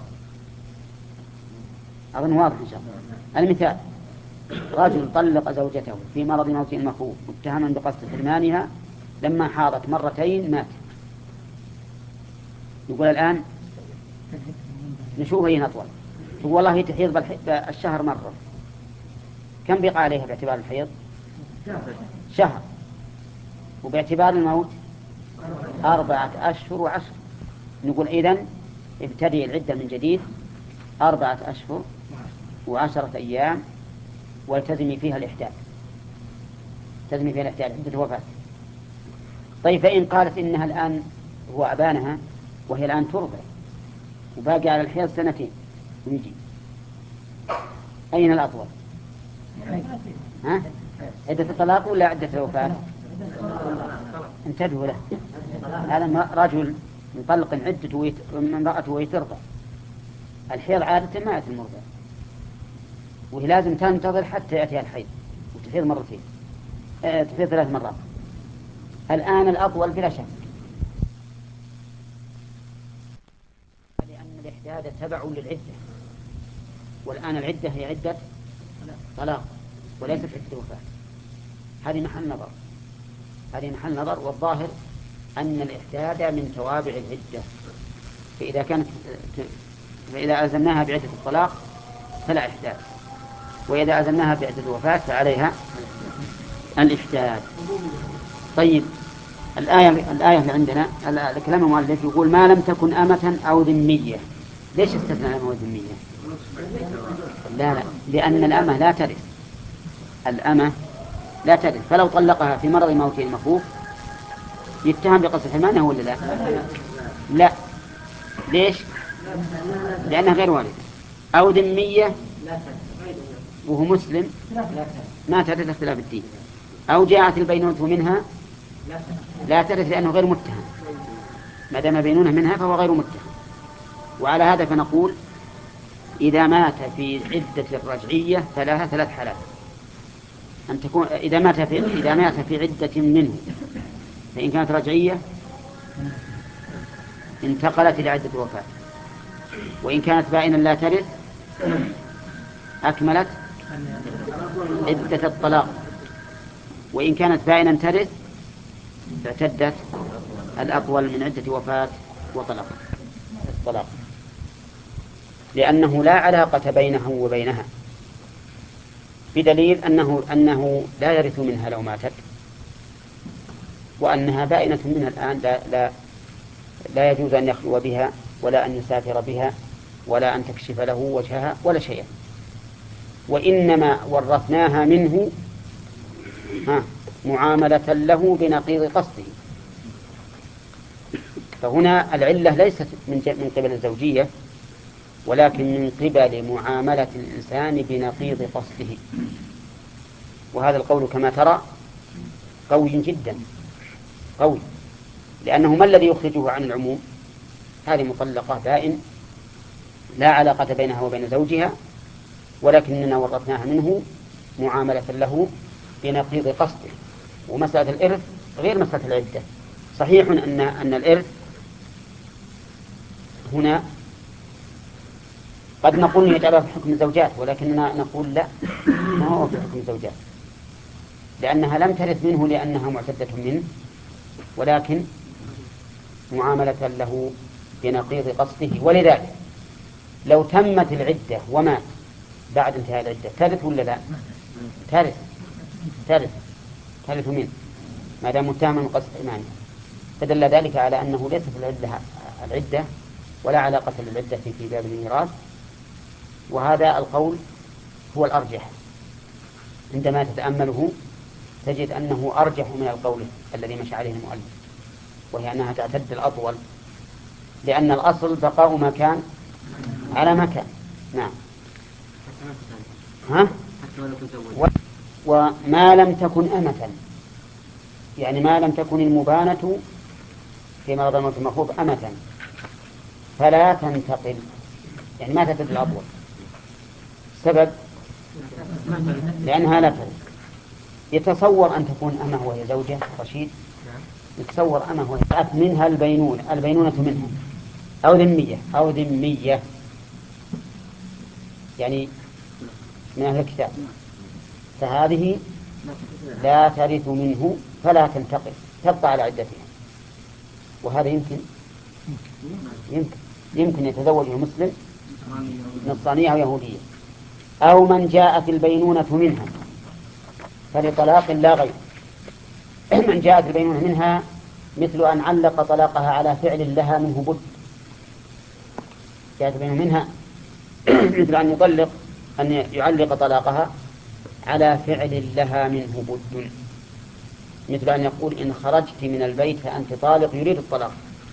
أظن واضح إن شاء الله. المثال: رجل طلق زوجته في مرض موت المخوف متهما بقصد حرمانها، لما حاضت مرتين مات. يقول الآن نشوف أين أطول. تقول والله تحيض بالشهر مرة، كم بقى عليها باعتبار الحيض؟ شهر، وباعتبار الموت أربعة أشهر وعشر. نقول إذن ابتدئ العدة من جديد أربعة أشهر وعشرة أيام والتزمي فيها الإحداث، تزمي فيها الإحداث عدة وفاة. طيب فإن قالت إنها الآن هو أبانها وهي الآن ترضع وباقي على الحيض سنتين ويجي، أين الأطول؟ ها؟ عدة الطلاق ولا عدة الوفاة؟ انتبهوا له، هذا رجل مطلق عدته ويت... امرأته وهي ترضع، الحيض عادة ما يأتي المرضع، وهي لازم تنتظر حتى يأتيها الحيض وتحيض مرتين، اه تحيض ثلاث مرات. الآن الأطول بلا شك، لأن الإحداد تبع للعدة، والآن العدة هي عدة طلاق وليست عدة وفاة. هذه محل نظر، هذه محل نظر، والظاهر أن الإحداد من توابع العدة، فإذا كانت فإذا ألزمناها بعدة الطلاق فلا إحداد، وإذا ألزمناها بعدة الوفاة فعليها الإحداد. طيب الآية الآية اللي عندنا الكلام المؤلف يقول ما لم تكن أمة أو ذمية. ليش استثنى الأمة والذمية؟ لا لا لأن الأمة لا ترث، الأمة لا ترث، فلو طلقها في مرض موته المخوف يتهم بقصد حرمانها ولا لا؟ لا. ليش؟ لأنها غير والدة. أو ذمية وهو مسلم ما ترث اختلاف الدين. أو جاءت البينونة منها لا ترث لأنه غير متهم، ما دام بينونة منها فهو غير متهم. وعلى هذا فنقول إذا مات في عدة الرجعية فلها ثلاث حالات، أن تكون إذا مات في إذا مات في عدة منه، فإن كانت رجعية انتقلت إلى عدة الوفاة، وإن كانت بائنا لا ترث أكملت عدة الطلاق، وإن كانت بائنا ترث اعتدت الأطول من عدة وفاة وطلاق الطلاق، لأنه لا علاقة بينه وبينها، بدليل أنه أنه لا يرث منها لو ماتت، وأنها بائنة منها الآن لا لا لا يجوز أن يخلو بها ولا أن يسافر بها ولا أن تكشف له وجهها ولا شيئا، وإنما ورثناها منه ها معاملة له بنقيض قصده. فهنا العلة ليست من من قبل الزوجية، ولكن من قبل معاملة الإنسان بنقيض قصده. وهذا القول كما ترى قوي جدا قوي، لأنه ما الذي يخرجه عن العموم؟ هذه مطلقة بائن لا علاقة بينها وبين زوجها، ولكننا ورثناها منه معاملة له بنقيض قصده. ومسألة الإرث غير مسألة العدة. صحيح أن أن الإرث هنا قد نقول يتعلق في حكم الزوجات، ولكننا نقول لا، ما هو في حكم الزوجات، لأنها لم ترث منه لأنها معتدة منه، ولكن معاملة له بنقيض قصده. ولذلك لو تمت العدة ومات بعد انتهاء العدة ترث ولا لا؟ ترث ترث ترث منه ما دام متهما من قصد إيمانه. فدل ذلك على أنه ليس في العدة العدة ولا علاقة للعدة في باب الميراث. وهذا القول هو الأرجح عندما تتأمله، تجد أنه أرجح من القول الذي مشى عليه المؤلف، وهي أنها تعتد الأطول، لأن الأصل بقاء مكان على مكان. نعم. ها؟ وما لم تكن أمة، يعني ما لم تكن المبانة في مرض الموت المخوف أمة فلا تنتقل، يعني ما تعتد الأطول. سبب لأنها لا ترث. يتصور أن تكون أمه وهي زوجة رشيد، يتصور أمه وهي منها البينونة البينونة منها أو ذمية أو ذمية يعني من أهل الكتاب، فهذه لا ترث منه فلا تنتقل، تبقى على عدتها. وهذا يمكن يمكن يمكن يتزوجه مسلم نصرانية أو يهودية، أو من جاء في البينونة منها فلطلاق لا غير. من جاءت البينونة منها مثل أن علق طلاقها على فعل لها منه بد، جاءت البينونة منها مثل أن يطلق أن يعلق طلاقها على فعل لها منه بد، مثل أن يقول إن خرجت من البيت فأنت طالق يريد الطلاق،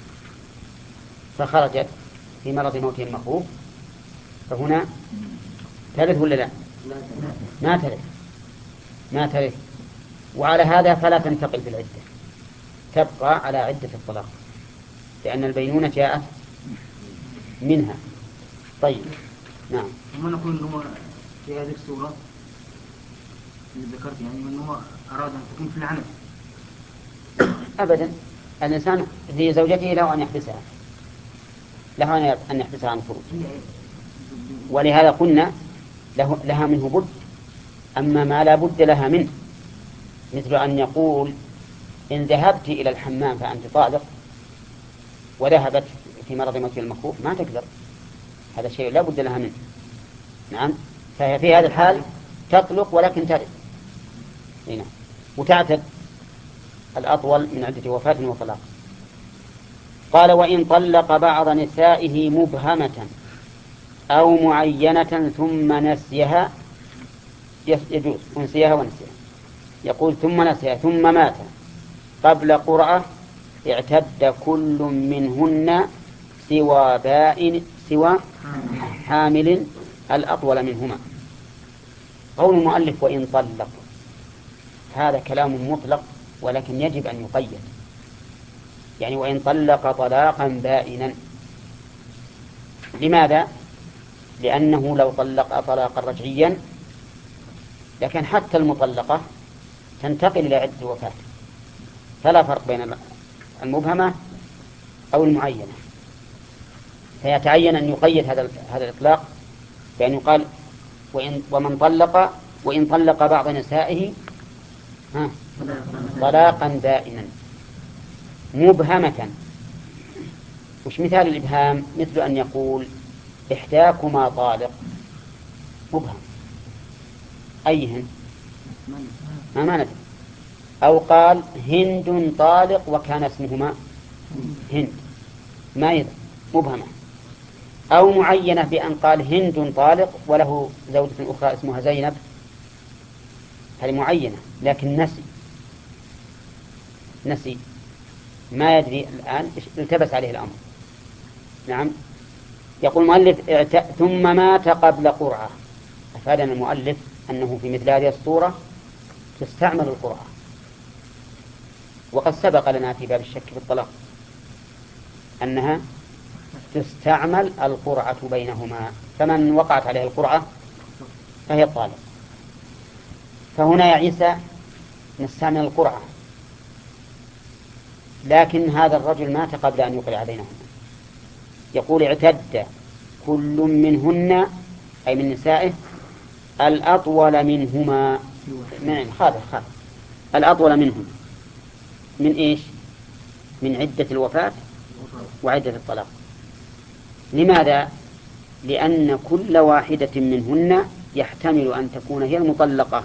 فخرجت في مرض موت مخوف، فهنا ترث ولا لا؟ ما ترث، ما ترث. وعلى هذا فلا تنتقل في العدة، تبقى على عدة الطلاق، لأن البينونة جاءت منها. طيب نعم. وما نقول أنه في هذه الصورة اللي ذكرت يعني أنه أراد أن تكون في العنف؟ أبدا، الإنسان في زوجته له أن يحبسها، له أن يحبسها عن الخروج، ولهذا قلنا له لها منه بد. أما ما لا بد لها منه، مثل أن يقول إن ذهبت إلى الحمام فأنت طالق، وذهبت في مرض موت المخوف، ما تقدر، هذا شيء لا بد لها منه. نعم، فهي في هذا الحال تطلق ولكن ترد هنا وتعتد الأطول من عدة وفاة وطلاق. قال وإن طلق بعض نسائه مبهمة أو معينة ثم نسيها، يجوز ونسيها ونسيها. يقول ثم نسيها ثم مات قبل قرعة اعتد كل منهن سوى بائن سوى حامل الأطول منهما. قول المؤلف وإن طلق، هذا كلام مطلق ولكن يجب أن يقيد، يعني وإن طلق طلاقا بائنا. لماذا؟ لأنه لو طلق طلاقا رجعيا لكن حتى المطلقة تنتقل إلى عدة وفاة، فلا فرق بين المبهمة أو المعينة، فيتعين أن يقيد هذا هذا الإطلاق بأن يقال وإن ومن طلق وإن طلق بعض نسائه ها طلاقا بائنا مبهمة. وش مثال الإبهام؟ مثل أن يقول إحداكما طالق، مبهم، أيهن؟ ما ما ندري. أو قال هند طالق وكان اسمهما هند، ما يدري، مبهمة. أو معينة بأن قال هند طالق وله زوجة أخرى اسمها زينب، هذه معينة لكن نسي نسي ما يدري الآن، التبس عليه الأمر. نعم. يقول المؤلف ثم مات قبل قرعة. أفادنا المؤلف أنه في مثل هذه الصورة تستعمل القرعة، وقد سبق لنا في باب الشك في الطلاق أنها تستعمل القرعة بينهما، فمن وقعت عليه القرعة فهي الطالق. فهنا يا عيسى نستعمل القرعة، لكن هذا الرجل مات قبل أن يقرع بينهما. يقول اعتد كل منهن أي من نسائه الأطول منهما، من خالد خالد الأطول منهم من إيش؟ من عدة الوفاة وعدة الطلاق. لماذا؟ لأن كل واحدة منهن يحتمل أن تكون هي المطلقة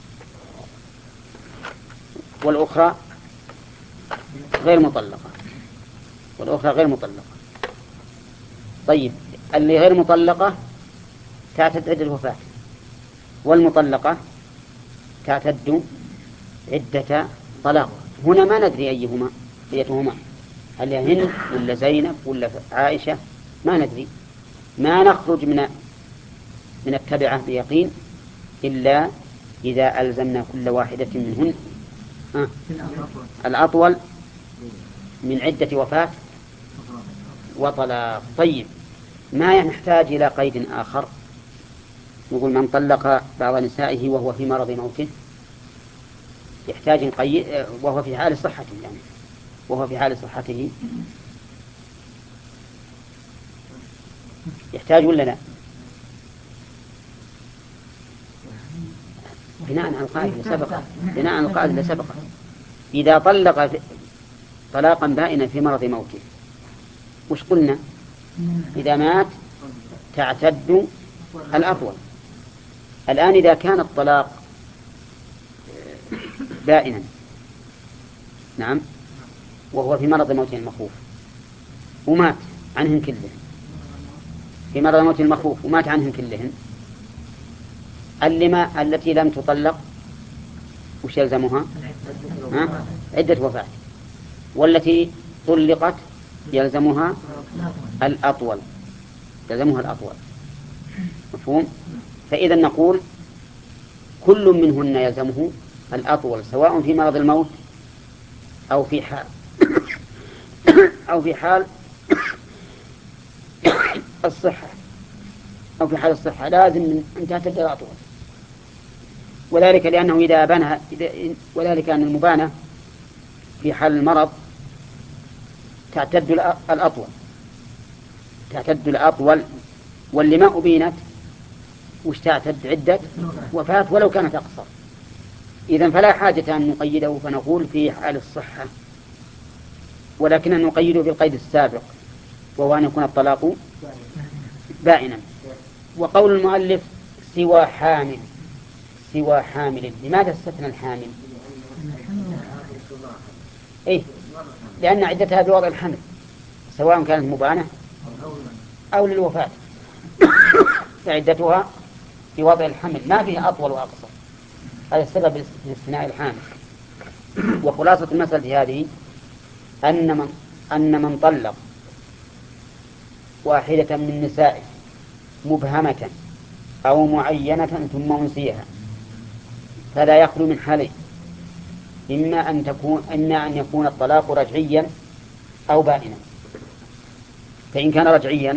والأخرى غير مطلقة والأخرى غير مطلقة. طيب اللي غير مطلقة تعتد عدة الوفاة، والمطلقة تعتد عدة طلاق. هنا ما ندري أيهما أيتهما، هل هي هند ولا زينب ولا عائشة، ما ندري. ما نخرج من من التبعة بيقين إلا إذا ألزمنا كل واحدة منهن آه. الأطول من عدة وفاة وطلاق. طيب ما نحتاج إلى قيد آخر، نقول من طلق بعض نسائه وهو في مرض موته، يحتاج قيد وهو في حال صحته، يعني وهو في حال صحته يحتاج ولا لا؟ بناء على القاعدة اللي سبق بناء على القاعدة اللي سبق إذا طلق طلاقا بائنا في مرض موته وش قلنا؟ إذا مات تعتد الأطول. الآن إذا كان الطلاق بائنا نعم وهو في مرض موت المخوف ومات عنهن كلهن، في مرض موت المخوف ومات عنهن كلهن، اللي ما التي لم تطلق وش يلزمها؟ ها؟ عدة وفاة. والتي طلقت يلزمها الأطول، يلزمها الأطول. مفهوم؟ فإذا نقول كل منهن يلزمه الأطول، سواء في مرض الموت أو في حال أو في حال الصحة أو في حال الصحة لازم أن تعتد الأطول. وذلك لأنه إذا بنى وذلك أن المبانة في حال المرض تعتد الأطول تعتد الأطول واللي ما أبينت وش تعتد؟ عدة وفاة ولو كانت أقصر. إذن فلا حاجة أن نقيده فنقول في حال الصحة، ولكن نقيده بالقيد السابق وهو أن يكون الطلاق بائنا. وقول المؤلف سوى حامل، سوى حامل، لماذا استثنى الحامل؟ إيه؟ لأن عدتها بوضع الحمل سواء كانت مبانة أو للوفاة فعدتها في وضع الحمل ما فيه أطول وأقصر. هذا السبب لاستثناء الحامل. وخلاصة المسألة هذه أن من, أن من طلق واحدة من نسائه مبهمة أو معينة ثم نسيها فلا يخلو من حالين: إما أن تكون إما أن يكون الطلاق رجعيا أو بائنا. فإن كان رجعيا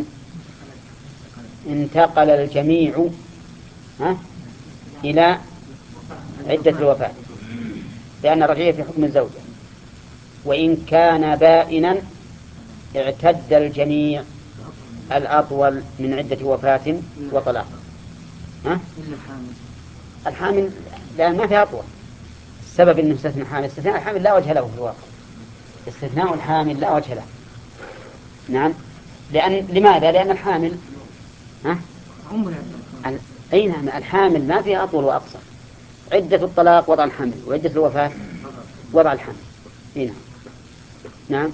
انتقل الجميع ها إلى عدة الوفاة لأن الرجعية في حكم الزوجة. وإن كان بائنا اعتد الجميع الأطول من عدة وفاة وطلاق. ها؟ الحامل لأن ما في أطول. السبب أنه استثناء الحامل، استثناء الحامل لا وجه له في الواقع، استثناء الحامل لا وجه له. نعم. لأن لماذا؟ لأن الحامل ها؟ أي نعم، الحامل ما فيها أطول وأقصر. عدة الطلاق وضع الحمل، وعدة الوفاة وضع الحمل. نعم. نعم.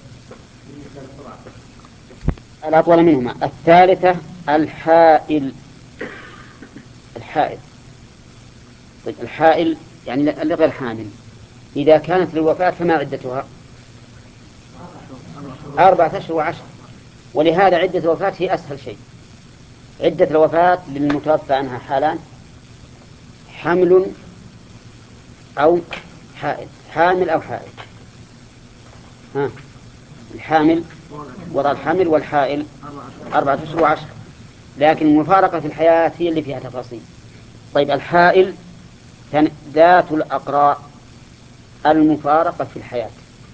الأطول منهما. الثالثة الحائل. الحائل طيب الحائل يعني اللي غير حامل إذا كانت للوفاة فما عدتها؟ أربعة أشهر وعشر. ولهذا عدة الوفاة هي أسهل شيء. عدة الوفاة للمتوفى عنها حالان: حمل أو حائل، حامل أو حائل. ها. الحامل وضع الحمل، والحائل أربعة أشهر وعشر. لكن المفارقة في الحياة هي اللي فيها تفاصيل. طيب الحائل ذات الأقراء المفارقة في الحياة.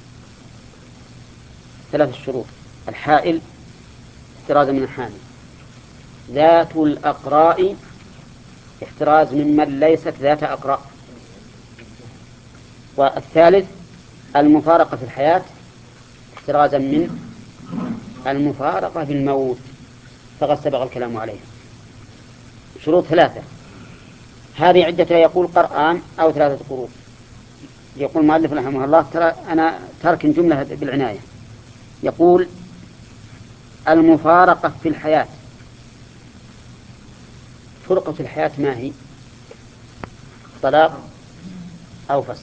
ثلاث الشروط: الحائل احترازا من الحامل، ذات الأقراء احتراز ممن ليست ذات أقراء، والثالث المفارقة في الحياة احترازا من المفارقة في الموت فقد سبق الكلام عليها. شروط ثلاثة. هذه عدتها يقول قرآن أو ثلاثة قروء. يقول المؤلف رحمه الله ترى أنا ترك جملة بالعناية. يقول المفارقة في الحياة. فرقة الحياة ما هي؟ طلاق أو فسخ،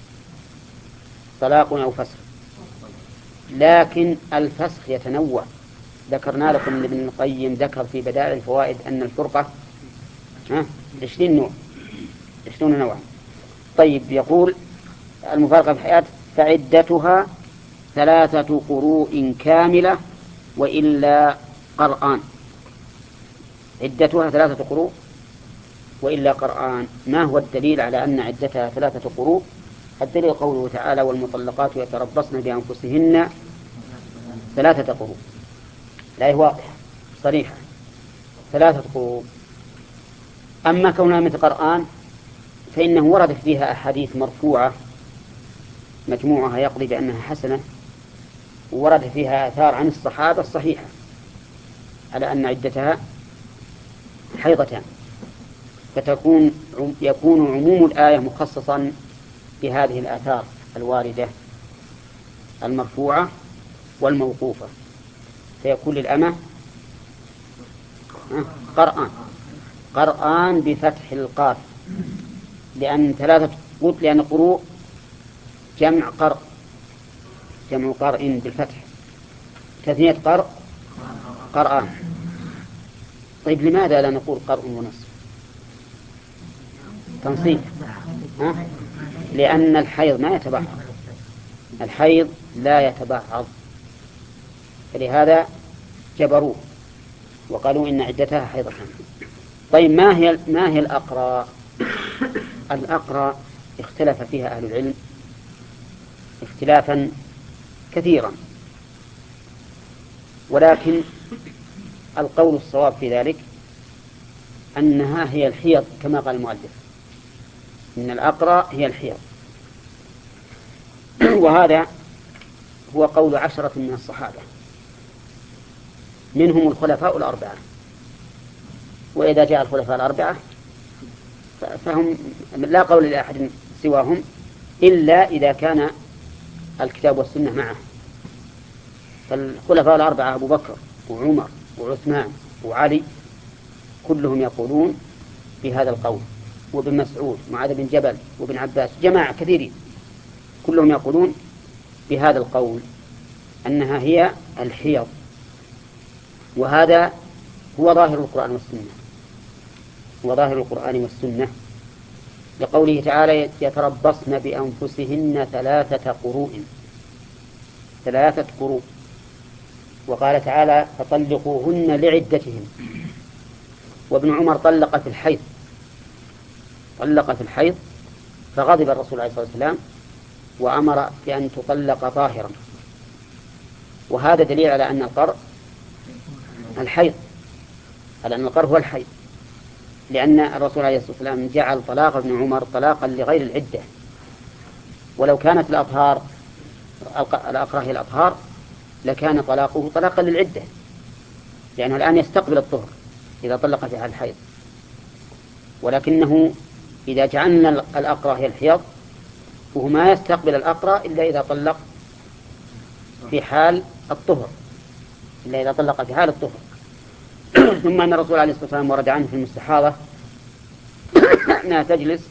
طلاق أو فسخ. لكن الفسخ يتنوع. ذكرنا لكم ان ابن القيم ذكر في بدائع الفوائد أن الفرقة عشرين نوع، عشرون نوعا. طيب يقول المفارقة في الحياة فعدتها ثلاثة قروء كاملة وإلا قرآن. عدتها ثلاثة قروء وإلا قرآن. ما هو الدليل على أن عدتها ثلاثة قروء؟ الدليل قوله تعالى والمطلقات يتربصن بأنفسهن ثلاثة قروء. لا هي واضحة صريحة، ثلاثة قروء. أما كونها مثل قرآن فإنه وردت فيها أحاديث مرفوعة مجموعها يقضي بأنها حسنة، وورد فيها آثار عن الصحابة الصحيحة على أن عدتها حيضتان، فتكون يكون عموم الآية مخصصا بهذه الآثار الواردة المرفوعة والموقوفة، فيكون للأمة قرآن. قرآن بفتح القاف، لأن ثلاثة قلت لأن قروء جمع قرء، جمع قرء بالفتح، تثنية قرء قرآن. طيب لماذا لا نقول قرء ونصف تنصيب؟ ها؟ لأن الحيض ما يتبعض، الحيض لا يتبعض، فلهذا جبروه وقالوا إن عدتها حيضتان. طيب ما هي ما هي الأقراء؟ الأقراء اختلف فيها أهل العلم اختلافا كثيرا، ولكن القول الصواب في ذلك أنها هي الحيض كما قال المؤلف، إن الأقراء هي الحيض. وهذا هو قول عشرة من الصحابة منهم الخلفاء الأربعة، وإذا جاء الخلفاء الأربعة فهم لا قول لأحد سواهم إلا إذا كان الكتاب والسنة معه. فالخلفاء الأربعة أبو بكر وعمر وعثمان وعلي كلهم يقولون بهذا القول، وابن مسعود معاذ بن جبل وابن عباس جماعة كثيرين كلهم يقولون بهذا القول أنها هي الحيض. وهذا هو ظاهر القرآن والسنة، هو ظاهر القرآن والسنة، لقوله تعالى يتربصن بأنفسهن ثلاثة قروء، ثلاثة قروء. وقال تعالى فطلقوهن لعدتهن. وابن عمر طلق في الحيض، طلق في الحيض فغضب الرسول عليه الصلاة والسلام وأمر بأن تطلق ظاهرا. وهذا دليل على أن القرء الحيض، على أن القرء هو الحيض، لأن الرسول عليه الصلاة والسلام جعل طلاق ابن عمر طلاقا لغير العدة. ولو كانت الأطهار الأقراه هي الأطهار لكان طلاقه طلاقا للعدة، لأنه الآن يستقبل الطهر إذا طلق فيها الحيض. ولكنه إذا جعلنا الأقراه هي الحيض فهو ما يستقبل الأقرى إلا إذا طلق في حال الطهر، إلا إذا طلق في حال الطهر. ثم أن الرسول عليه الصلاة والسلام ورد عنه في المستحاضة أنها تجلس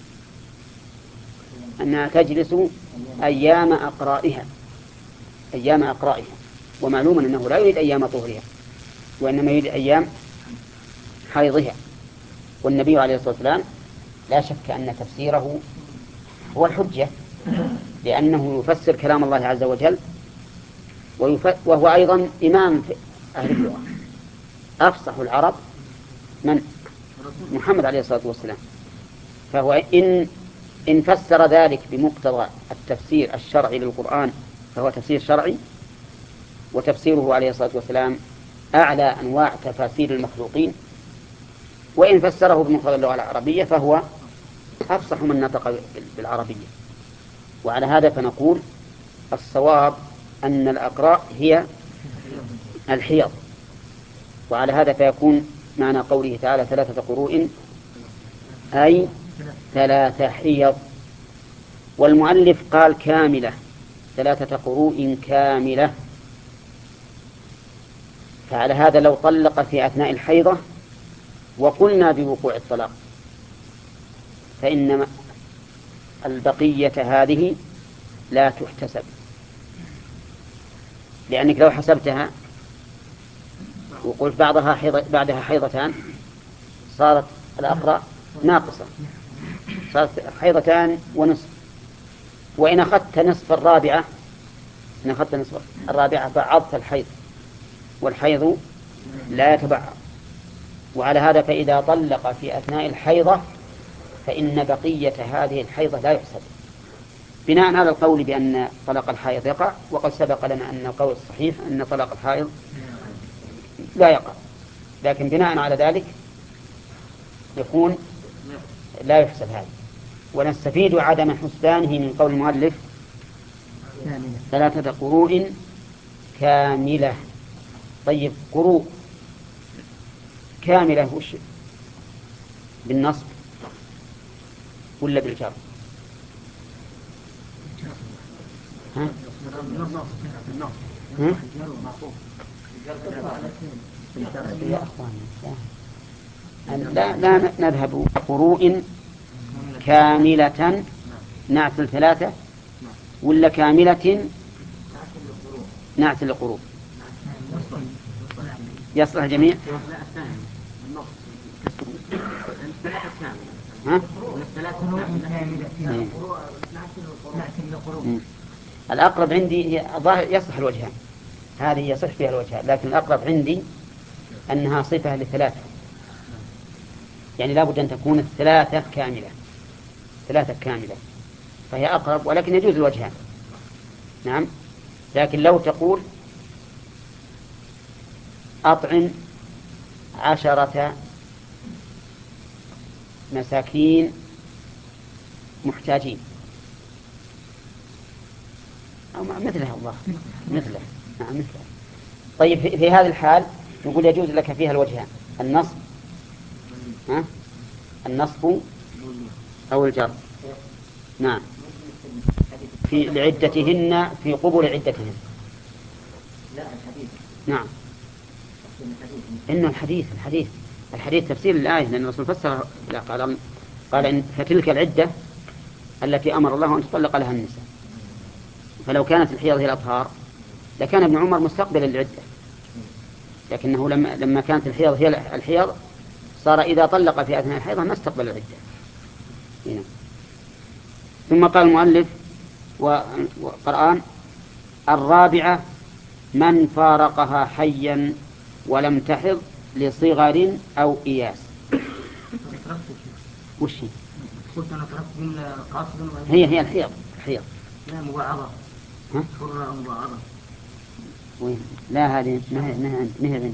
أنها تجلس أيام أقرائها، أيام أقرائها. ومعلوم أنه لا يريد أيام طهرها، وإنما يريد أيام حيضها. والنبي عليه الصلاة والسلام لا شك أن تفسيره هو الحجة، لأنه يفسر كلام الله عز وجل، وهو أيضا إمام أهل اللغة. أفصح العرب من؟ محمد عليه الصلاة والسلام. فهو إن إن فسر ذلك بمقتضى التفسير الشرعي للقرآن فهو تفسير شرعي، وتفسيره عليه الصلاة والسلام أعلى أنواع تفاسير المخلوقين. وإن فسره بمقتضى اللغة العربية فهو أفصح من نطق بالعربية. وعلى هذا فنقول الصواب أن الأقراء هي الحيض. وعلى هذا فيكون معنى قوله تعالى ثلاثة قروء أي ثلاثة حيض. والمؤلف قال كاملة، ثلاثة قروء كاملة. فعلى هذا لو طلق في أثناء الحيضة وقلنا بوقوع الطلاق فإن البقية هذه لا تحتسب، لأنك لو حسبتها وقلت بعضها حيض بعدها حيضتان صارت الأقراء ناقصة، صارت حيضتان ونصف. وإن أخذت نصف الرابعة إن أخذت نصف الرابعة بعضت الحيض، والحيض لا يتبعض. وعلى هذا فإذا طلق في أثناء الحيضة فإن بقية هذه الحيضة لا يحسب، بناء على القول بأن طلاق الحائض يقع. وقد سبق لنا أن القول الصحيح أن طلاق الحائض لا يقع، لكن بناء على ذلك يكون لا يحسب هذا. ونستفيد عدم حسبانه من قول المؤلف ثلاثة قروء كاملة. طيب قروء كاملة وش بالنصب ولا بالجر؟ ها؟ ها؟ لا, لا نذهب قروء كاملة نعت الثلاثة ولا كاملة نعت القروء يصلح جميع ها؟ الأقرب عندي يصلح الوجهان، هذه يصح فيها الوجهان، لكن الأقرب عندي أنها صفة لثلاثة، يعني لا بد أن تكون الثلاثة كاملة، ثلاثة كاملة فهي أقرب، ولكن يجوز الوجهان. نعم. لكن لو تقول أطعم عشرة مساكين محتاجين أو مثلها الله مثله نعم مثله. طيب في, في هذه الحال نقول يجوز لك فيها الوجهان، النصب ها؟ النصب أو الجر. نعم. في لعدتهن في قبول عدتهن. نعم. إنه الحديث الحديث الحديث تفسير الآية، لأن الرسول فسر قال قال إن فتلك العدة التي أمر الله أن تطلق لها النساء. فلو كانت الحيض هي الأطهار لكان ابن عمر مستقبل العدة، لكنه لما لما كانت الحيض هي الحيض صار إذا طلق في أثناء الحيض ما استقبل العدة. هنا. ثم قال المؤلف وقرآن الرابعة من فارقها حيا ولم تحض لصغر أو إياس. وش هي؟ قلت أنا تركت جملة قاصدا هي هي الحيض الحيض لا مبعضة ها؟ حرة مبعضة وين؟ لا هذه نهي نهي نهي عندي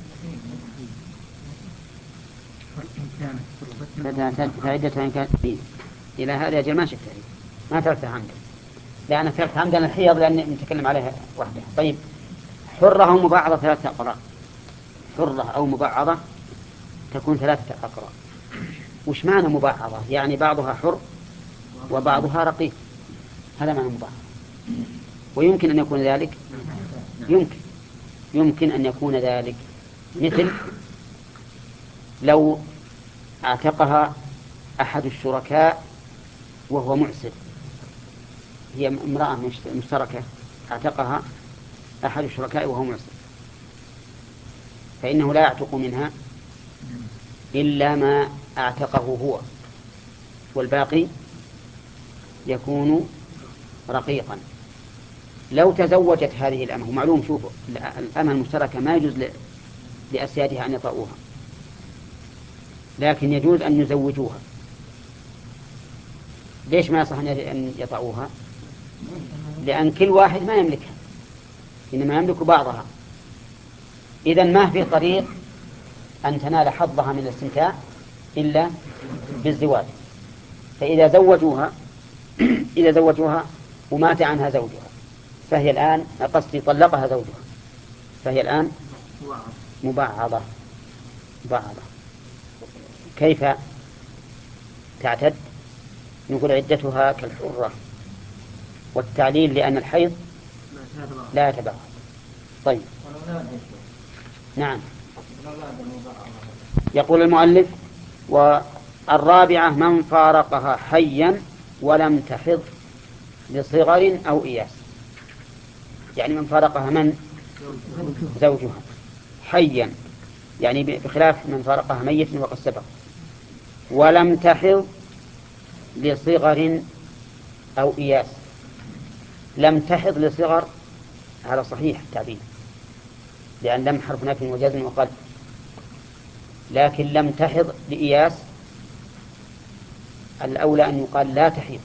فعدتها إن كانت إلى هذا يا جماعة ما شفت ما تركتها عمدا، لا أنا تركت عمدا الحيض لأني نتكلم عليها وحدها. طيب حرة أو مبعضة ثلاثة أقراء، حرة أو مبعضة تكون ثلاثة أقراء. وش معنى مبعضة؟ يعني بعضها حر وبعضها رقيق، هذا معنى مبعضة. ويمكن أن يكون ذلك يمكن يمكن أن يكون ذلك مثل لو اعتقها أحد الشركاء وهو معسر، هي امرأة مشتركة اعتقها أحد الشركاء وهو معسر، فإنه لا يعتق منها إلا ما اعتقه هو، والباقي يكون رقيقا. لو تزوجت هذه الأمة، ومعلوم شوفوا الأمة المشتركة ما يجوز لأسيادها أن يطأوها، لكن يجوز أن يزوجوها. ليش ما يصح أن يطأوها؟ لأن كل واحد ما يملكها، إنما يملك بعضها. إذن ما في طريق أن تنال حظها من الاستمتاع إلا بالزواج. فإذا زوجوها إذا زوجوها ومات عنها زوجها فهي الآن قصدي طلقها زوجها فهي الآن مبعضة مبعضة. كيف تعتد؟ نقول عدتها كالحرة، والتعليل لأن الحيض لا يتبعض. طيب نعم. يقول المؤلف والرابعة من فارقها حيا ولم تحض لصغر أو إياس، يعني من فارقها من زوجها حيا، يعني بخلاف من فارقها ميت وقد سبق. ولم تحض لصغر أو إياس. لم تحض لصغر هذا صحيح التعبير، لأن لم حرف نفي وجزم وقلب، لكن لم تحض لإياس الأولى أن يقال لا تحيض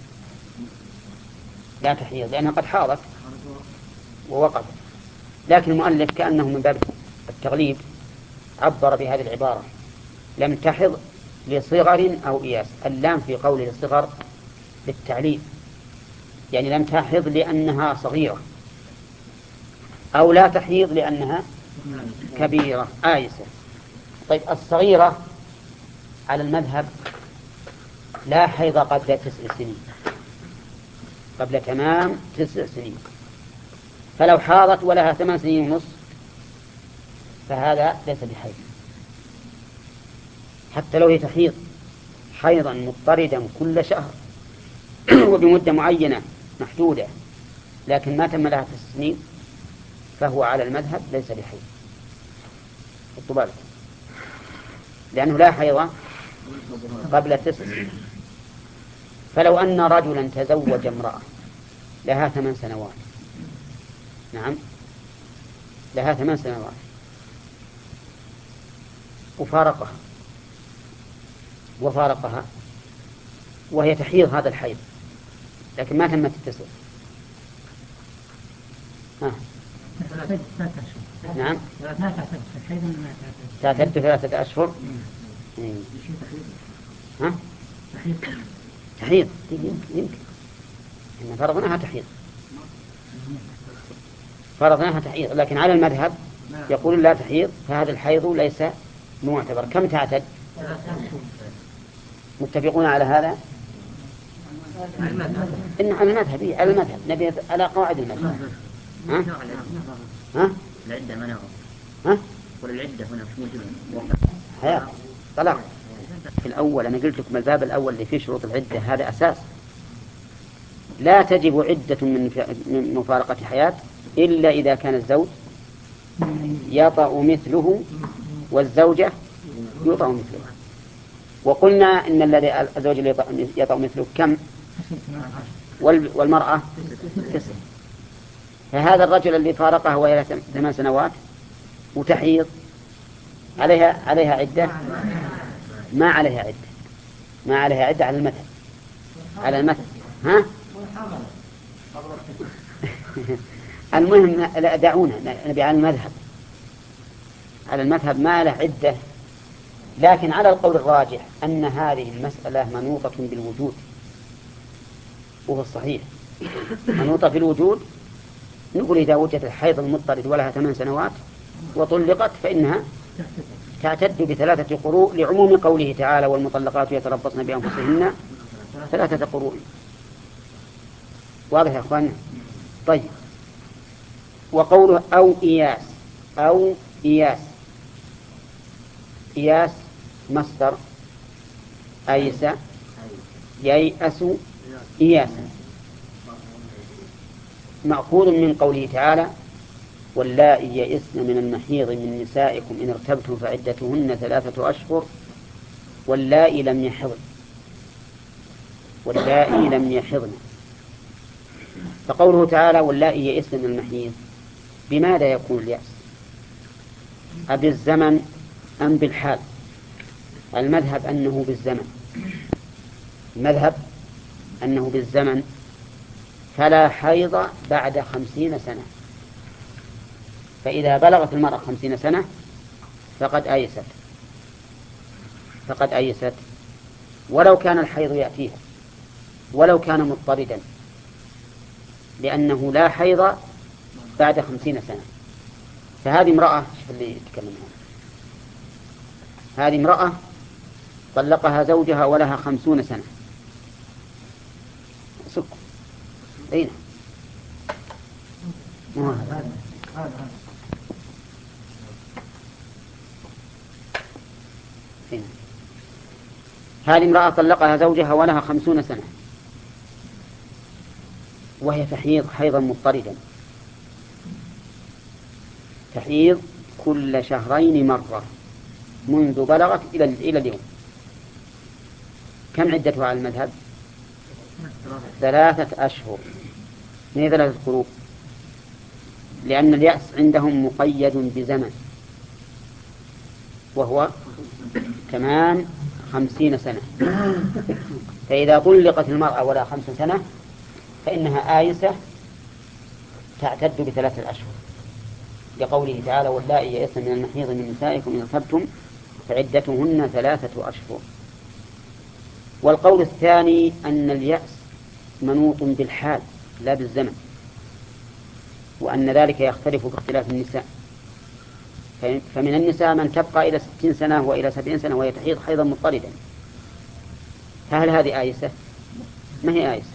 لا تحيض لأنها قد حاضت ووقفت. لكن المؤلف كأنه من باب التغليب عبر بهذه العبارة لم تحض لصغر أو إياس. اللام في قول الصغر للتعليل، يعني لم تحض لأنها صغيرة، أو لا تحيض لأنها كبيرة آيسة. طيب الصغيرة على المذهب لا حيض قبل تسع سنين، قبل تمام تسع سنين، فلو حاضت ولها ثمان سنين ونصف فهذا ليس بحيض. حتى لو هي تحيض حيضا مضطردا كل شهر وبمدة معينة محدودة، لكن ما تم لها تسع سنين، فهو على المذهب ليس بحيض. خذوا بالكم، لأنه لا حيض قبل تسع سنين. فلو أن رجلا تزوج امرأة لها ثمان سنوات، نعم لها ثمان سنوات، وفارقها وفارقها وهي تحيض هذا الحيض لكن ما تمت التسع. ها. نعم تعتد ثلاثة أشهر. ها؟ تحيض يمكن إن فرضناها تحيض فرضناها تحيض لكن على المذهب يقول لا تحيض، فهذا الحيض ليس معتبر. كم تعتد؟ متفقون على هذا؟ إن على المذهب على المذهب نبي على قواعد المذهب. ها؟ ها؟ العدة ما نعرف. ها؟ والعدة هنا في موجود حياة طلاق. في الأول أنا قلت لكم الباب الأول اللي فيه شروط العدة هذا أساس. لا تجب عدة من مفارقة حياة إلا إذا كان الزوج يطأ مثله والزوجة يطأ مثله. وقلنا إن الذي الزوج اللي يطأ مثله كم؟ والمرأة تسع. فهذا الرجل اللي فارقه وهي ثمان سنوات وتحيض عليها عليها عدة؟ ما عليها عدة ما عليها عدة على المذهب على المذهب. ها؟ المهم لا دعونا نبي على المذهب على المذهب ما له عدة. لكن على القول الراجح أن هذه المسألة منوطة بالوجود، وهو الصحيح منوطة في الوجود. نقول إذا وجدت الحيض المضطرد ولها ثمان سنوات وطلقت فإنها تعتد بثلاثة قروء لعموم قوله تعالى والمطلقات يتربصن بأنفسهن ثلاثة قروء. واضح يا أخوان؟ طيب. وقوله أو إياس أو إياس إياس مصدر أيس ييأس إياسا، مأخوذ من قوله تعالى واللائي يئسن من المحيض من نسائكم إن ارتبتم فعدتهن ثلاثة أشهر واللائي لم يحضن واللائي لم يحضن. فقوله تعالى واللائي يئسن من المحيض بماذا يكون اليأس؟ أبالزمن أم بالحال؟ المذهب أنه بالزمن المذهب أنه بالزمن فلا حيض بعد خمسين سنة. فإذا بلغت المرأة خمسين سنة فقد أيست فقد أيست ولو كان الحيض يأتيها ولو كان مضطردا، لأنه لا حيض بعد خمسين سنة. فهذه امرأة شوف اللي يتكلم هذه امرأة طلقها زوجها ولها خمسون سنة سك أين هذه امرأة طلقها زوجها ولها خمسون سنة وهي تحيض حيضا مضطردا، تحيض كل شهرين مرة منذ بلغت إلى إلى اليوم. كم عدتها على المذهب؟ ثلاثة أشهر. من ثلاثة قروء؟ لأن اليأس عندهم مقيد بزمن وهو كمان خمسين سنة. فإذا طلقت المرأة ولا خمس سنة فإنها آيسة تعتد بثلاثة أشهر لقوله تعالى واللائي يئسن من المحيض من نسائكم إن ارتبتم فعدتهن ثلاثة أشهر. والقول الثاني أن اليأس منوط بالحال لا بالزمن، وأن ذلك يختلف باختلاف النساء. فمن النساء من تبقى إلى ستين سنة وإلى سبعين سنة وهي تحيض حيضا مضطردا. فهل هذه آيسة؟ ما هي آيسة.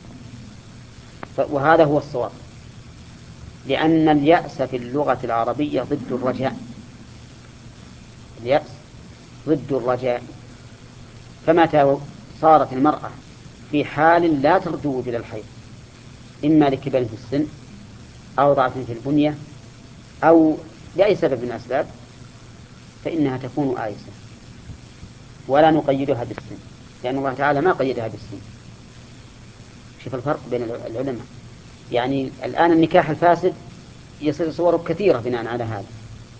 وهذا هو الصواب، لأن اليأس في اللغة العربية ضد الرجاء. اليأس ضد الرجاء. فمتى صارت المرأة في حال لا ترجو وجود الحيض، إما لكبر في السن أو ضعف في البنية أو لأي سبب من الأسباب، فإنها تكون آيسة ولا نقيدها بالسن، لأن الله تعالى ما قيدها بالسن. شوف الفرق بين العلماء. يعني الآن النكاح الفاسد يصير صوره كثيرة بناء على هذا.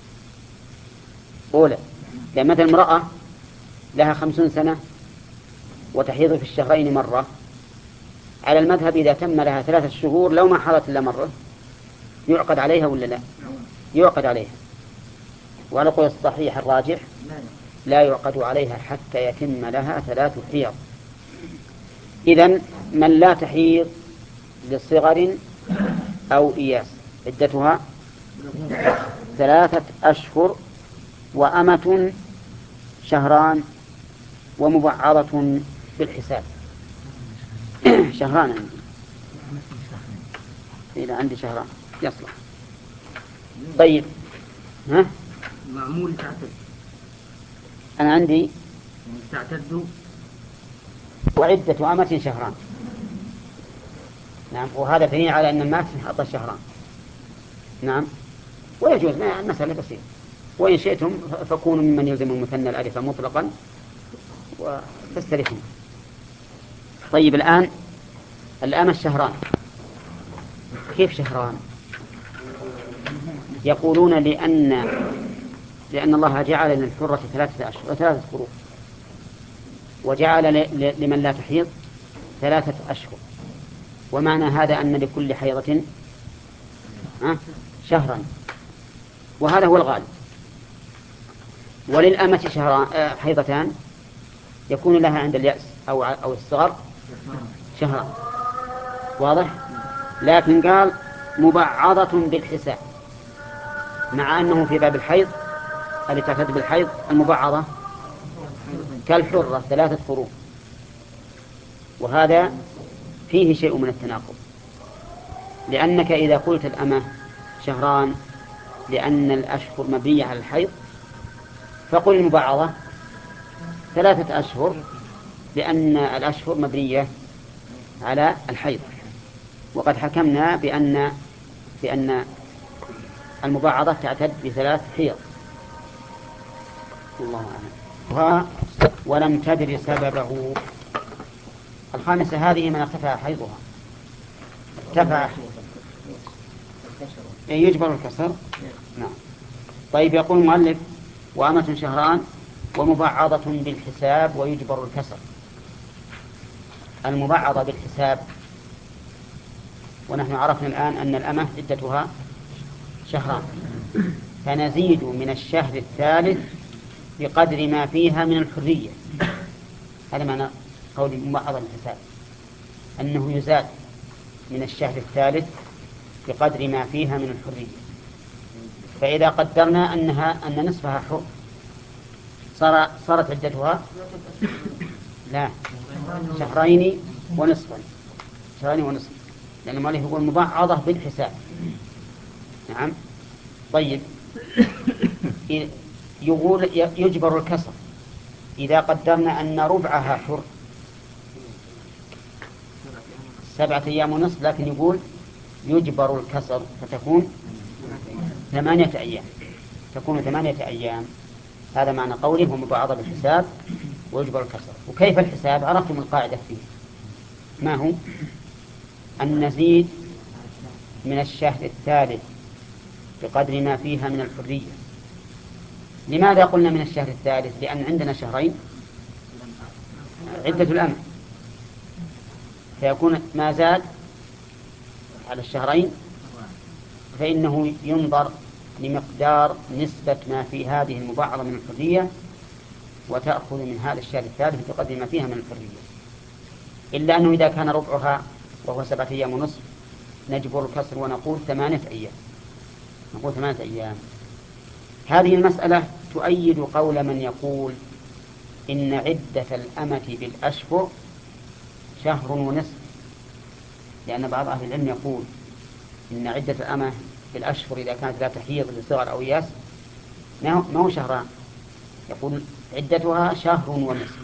أولى، لأن مثل امرأة لها خمسون سنة وتحيض في الشهرين مرة، على المذهب إذا تم لها ثلاثة شهور لو ما حضت إلا مرة يعقد عليها ولا لا؟ يعقد عليها. وعلى قول الصحيح الراجح لا يعقد عليها حتى يتم لها ثلاث حيض. إذن من لا تحيض لصغر أو إياس عدتها ثلاثة أشهر وأمة شهران ومبعضة بالحساب. شهران عندي، إذا عندي شهران يصلح. طيب، ها؟ معمول تعتد. أنا عندي تعتد وعدة أمة شهران. نعم، وهذا دليل على أن المات أعطى شهران. نعم، ويجوز، ما المسألة بسيطة. وإن شئتم فكونوا ممن يلزم المثنى الألف مطلقا وتستريحون. طيب، الآن الأمة الشهران كيف شهران؟ يقولون لأن لأن الله جعل للحرة ثلاثة أشهر وثلاثة قروء، وجعل لمن لا تحيض ثلاثة أشهر، ومعنى هذا أن لكل حيضة شهرا، وهذا هو الغالب. وللأمة شهران حيضتان يكون لها عند اليأس أو أو الصغر شهران، واضح؟ لكن قال مبعضة بالحساب، مع أنه في باب الحيض التي تعتد بالحيض المبعضة كالحرة ثلاثة قروء، وهذا فيه شيء من التناقض. لأنك إذا قلت الأمة شهران لأن الأشهر مبنية على الحيض، فقل المبعضة ثلاثة أشهر لأن الأشهر مبنية على الحيض. وقد حكمنا بأن بأن المبعضة تعتد بثلاث حيض. الله أعلم. ولم تدر سببه. الخامسة هذه من ارتفع حيضها ارتفع يجبر الكسر. نعم. طيب، يقول المؤلف وأمة شهران ومبعضة بالحساب ويجبر الكسر. المبعضة بالحساب، ونحن عرفنا الآن أن الأمة عدتها شهران، فنزيد من الشهر الثالث بقدر ما فيها من الحرية. هذا معنى قول مبعضة بالحساب، أنه يزاد من الشهر الثالث بقدر ما فيها من الحرية. فإذا قدرنا أنها أن نصفها حر صار صارت عدتها لا شهرين ونصفا شهرين ونصف، لأن المؤلف يقول مبعضة بالحساب. نعم. طيب، يقول يجبر الكسر إذا قدرنا أن ربعها حر سبعة أيام ونصف، لكن يقول يجبر الكسر فتكون ثمانية أيام تكون ثمانية أيام. هذا معنى قوله ومبعضة بالحساب ويجبر الكسر. وكيف الحساب؟ عرفتم القاعدة فيه، ما هو؟ أن نزيد من الشهر الثالث بقدر ما فيها من الحرية. لماذا قلنا من الشهر الثالث؟ لأن عندنا شهرين عدة الأمر، فيكون ما زاد على الشهرين فإنه ينظر لمقدار نسبة ما في هذه المبعضة من الحرية، وتأخذ من هذا الشهر الثالث بقدر ما فيها من الحرية. إلا أنه إذا كان ربعها وهو سبعة أيام ونصف نجبر الكسر ونقول ثمانية أيام نقول ثمانية أيام. هذه المسألة تؤيد قول من يقول إن عدة الأمة بالأشهر شهر ونصف، لأن بعض أهل العلم يقول إن عدة الأمة بالأشهر إذا كانت لا تحيض لصغر أو ياس ما هو شهران، يقول عدتها شهر ونصف.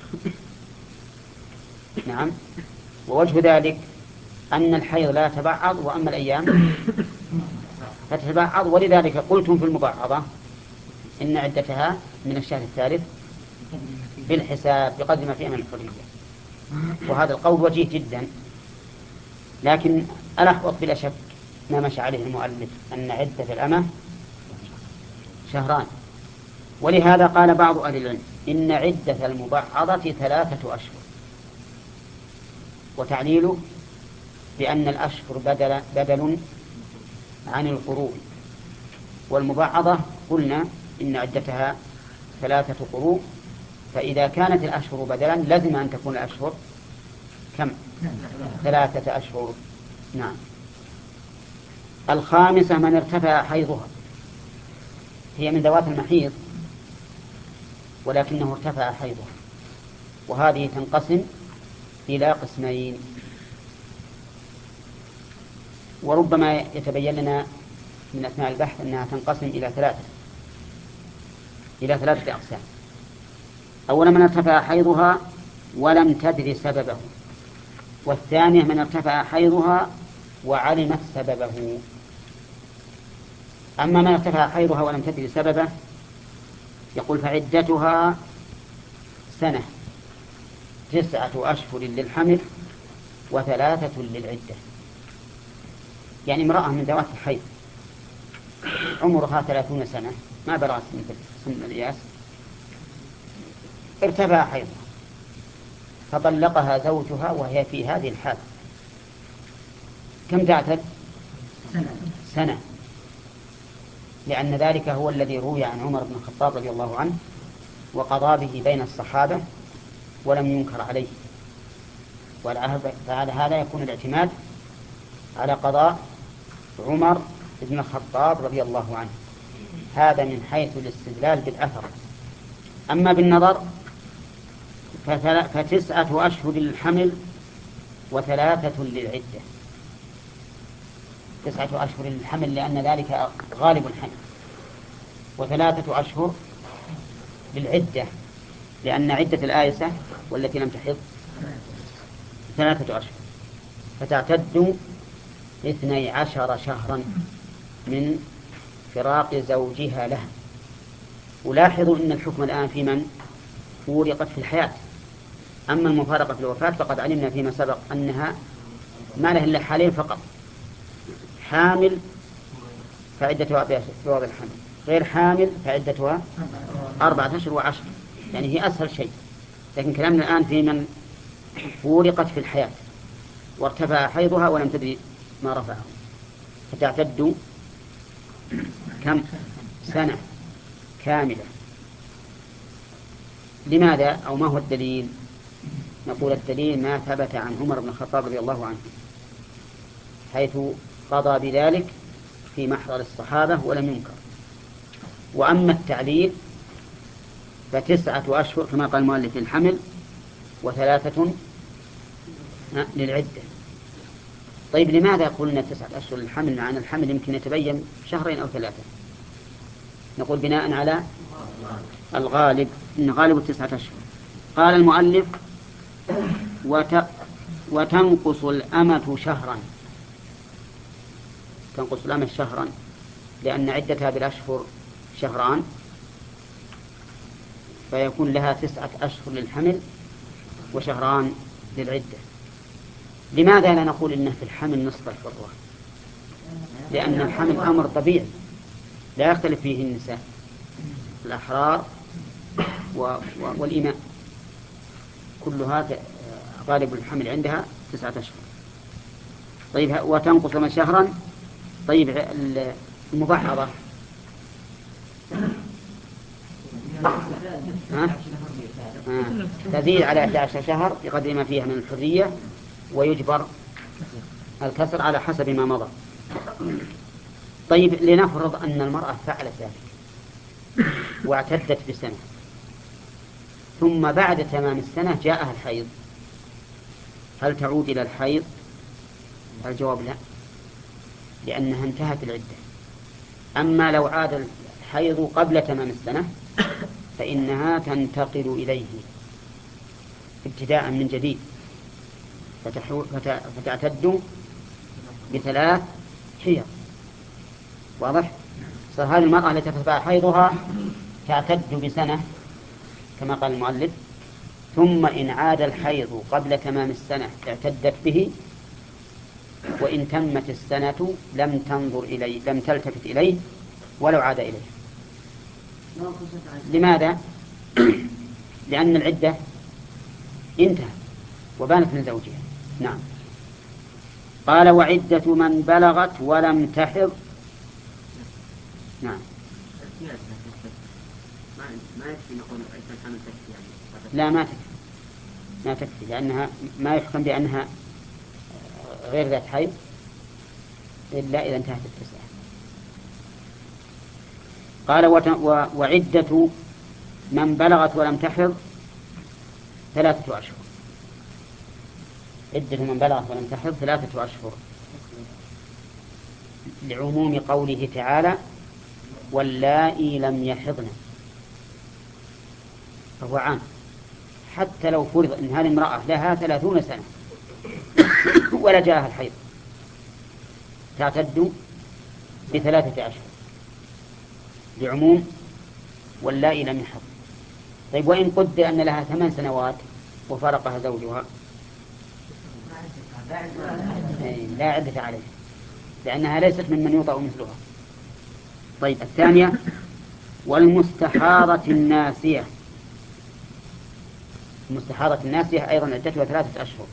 نعم. ووجه ذلك أن الحيض لا يتبعض، وأما الأيام فتتبعض، ولذلك قلتم في المبعضة إن عدتها من الشهر الثالث بالحساب بقدر ما فيها من الحرية، وهذا القول وجيه جدا. لكن الأحوط بلا شك ما مشى عليه المؤلف أن عدة الأمة شهران. ولهذا قال بعض أهل العلم إن عدة المبعضة ثلاثة أشهر، وتعليله بأن الأشهر بدل, بدل عن القروء، والمبعضة قلنا إن عدتها ثلاثة قروء، فإذا كانت الأشهر بدلا لازم أن تكون الأشهر كم؟ ثلاثة أشهر. نعم. الخامسة من ارتفع حيضها، هي من ذوات المحيض ولكنه ارتفع حيضها، وهذه تنقسم إلى قسمين، وربما يتبين لنا من أثناء البحث أنها تنقسم إلى ثلاثة إلى ثلاثة أقسام. أولا من ارتفع حيضها ولم تدري سببه، والثانية من ارتفع حيضها وعلمت سببه. أما من ارتفع حيضها ولم تدري سببه يقول فعدتها سنة، تسعة أشهر للحمل وثلاثة للعدة. يعني امرأة من ذوات الحيض عمرها ثلاثون سنة ما بلغت سن الإياس، ارتفع حيضها فطلقها زوجها وهي في هذه الحال، كم تعتد؟ سنة. سنة، لأن ذلك هو الذي روي عن عمر بن الخطاب رضي الله عنه وقضى به بين الصحابة ولم ينكر عليه. وعلى هذا يكون الاعتماد على قضاء عمر بن الخطاب رضي الله عنه، هذا من حيث الاستدلال بالأثر. أما بالنظر فتسعة أشهر للحمل وثلاثة للعدة. تسعة أشهر للحمل لأن ذلك غالب الحمل، وثلاثة أشهر للعدة لأن عدة الآيسة والتي لم تحض ثلاثة أشهر، فتعتد اثني عشر شهرا من فراق زوجها لها. ولاحظوا أن الحكم الآن في من فورقت في الحياة، أما المفارقة في الوفاة فقد علمنا فيما سبق أنها ما له إلا حالين فقط، حامل فعدتها بوضع الحمل، غير حامل فعدتها أربعة أشهر وعشر، يعني هي أسهل شيء. لكن كلامنا الآن في من فورقت في الحياة وارتفع حيضها ولم تدري ما رفعه، فتعتد كم؟ سنة كاملة. لماذا أو ما هو الدليل؟ نقول الدليل ما ثبت عن عمر بن الخطاب رضي الله عنه حيث قضى بذلك في محضر الصحابة ولم ينكر. وأما التعليل فتسعة أشهر كما قال المؤلف للحمل وثلاثة للعدة. طيب لماذا قلنا تسعة أشهر للحمل مع أن الحمل يمكن يتبين شهرين أو ثلاثة؟ نقول بناء على الغالب، إن غالب التسعة أشهر. قال المؤلف وت... وتنقص الأمة شهرا، تنقص الأمة شهرا لأن عدتها بالأشهر شهران، فيكون لها تسعة أشهر للحمل وشهران للعدة. لماذا لا نقول إنه في الحمل نصف الحرة؟ لأن الحمل أمر طبيعي لا يختلف فيه النساء الأحرار و... و... والإماء، كلها غالب الحمل عندها تسعة أشهر. طيب وتنقص من شهرا. طيب المبعضة تزيد على إحدى عشر شهر بقدر ما فيها من الحرية، ويجبر الكسر على حسب ما مضى. طيب لنفرض أن المرأة فعلت ذلك واعتدت بسنة، ثم بعد تمام السنة جاءها الحيض، هل تعود إلى الحيض؟ الجواب لا، لأنها انتهت العدة. أما لو عاد الحيض قبل تمام السنة فإنها تنتقل إليه ابتداء من جديد، فتعتد بثلاث حيض. واضح؟ صار هذه المرأة التي تتبع حيضها تعتد بسنة كما قال المؤلف، ثم إن عاد الحيض قبل تمام السنة اعتدت به، وإن تمت السنة لم تنظر إليه، لم تلتفت إليه ولو عاد إليه. لماذا؟ لأن العدة انتهت وبانت من زوجها. نعم. قال وعدة من بلغت ولم تحض. نعم. ما يكفي نقول عدة حمل تكفي يعني. لا ما تكفي، ما تكفي، لأنها ما يحكم بأنها غير ذات حيض إلا إذا انتهت التسعة. قال وعدة من بلغت ولم تحض ثلاثة أشهر. عدة من بلغت ولم تحض ثلاثة أشهر، لعموم قوله تعالى واللائي لم يحضن، فهو عام. حتى لو فرض أن هذه امرأة لها ثلاثون سنة ولا جاءها الحيض تعتد بثلاثة أشهر لعموم واللائي لم يحضن. طيب وإن قدر أن لها ثمان سنوات وفارقها زوجها لا عدة عليها، لأنها ليست ممن يوطأ مثلها. طيب الثانية والمستحاضة الناسية. المستحاضة الناسية أيضا عدتها ثلاثة أشهر.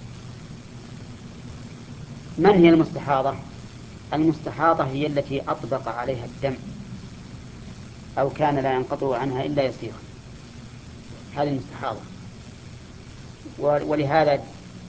من هي المستحاضة؟ المستحاضة هي التي أطبق عليها الدم أو كان لا ينقطع عنها إلا يسيرا، هذه المستحاضة. ولهذا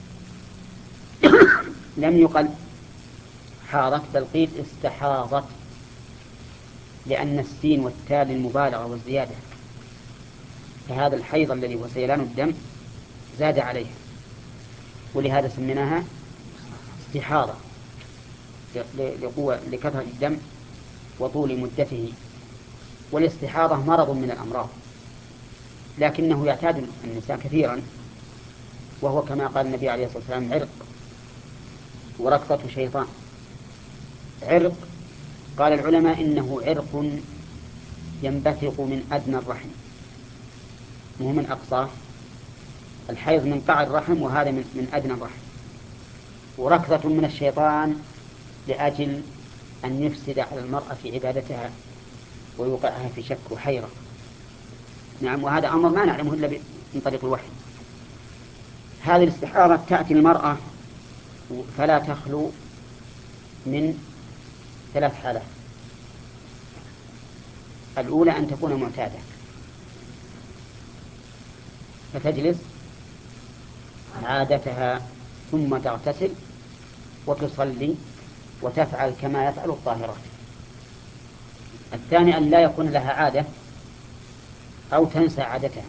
لم يقل حاضت بل قيل استحاضت، لأن السين والتاء للمبالغة والزيادة، فهذا الحيض الذي هو سيلان الدم زاد عليه، ولهذا سميناها استحاضة لقوة لكثرة الدم وطول مدته. والاستحاضة مرض من الأمراض، لكنه يعتاد النساء كثيرا، وهو كما قال النبي عليه الصلاة والسلام عرق وركضة شيطان. عرق قال العلماء إنه عرق ينبثق من أدنى الرحم مو من أقصاه. الحيض من قاع الرحم وهذا من, من أدنى الرحم. وركضة من الشيطان لأجل أن يفسد على المرأة في عبادتها ويوقعها في شك وحيرة. نعم. وهذا أمر ما نعلمه إلا من طريق الوحي. هذه الاستحارة تأتي المرأة فلا تخلو من ثلاث حالات. الأولى أن تكون معتادة فتجلس عادتها ثم تغتسل وتصلي وتفعل كما يفعل الطاهرات. الثاني أن لا يكون لها عادة أو تنسى عادتها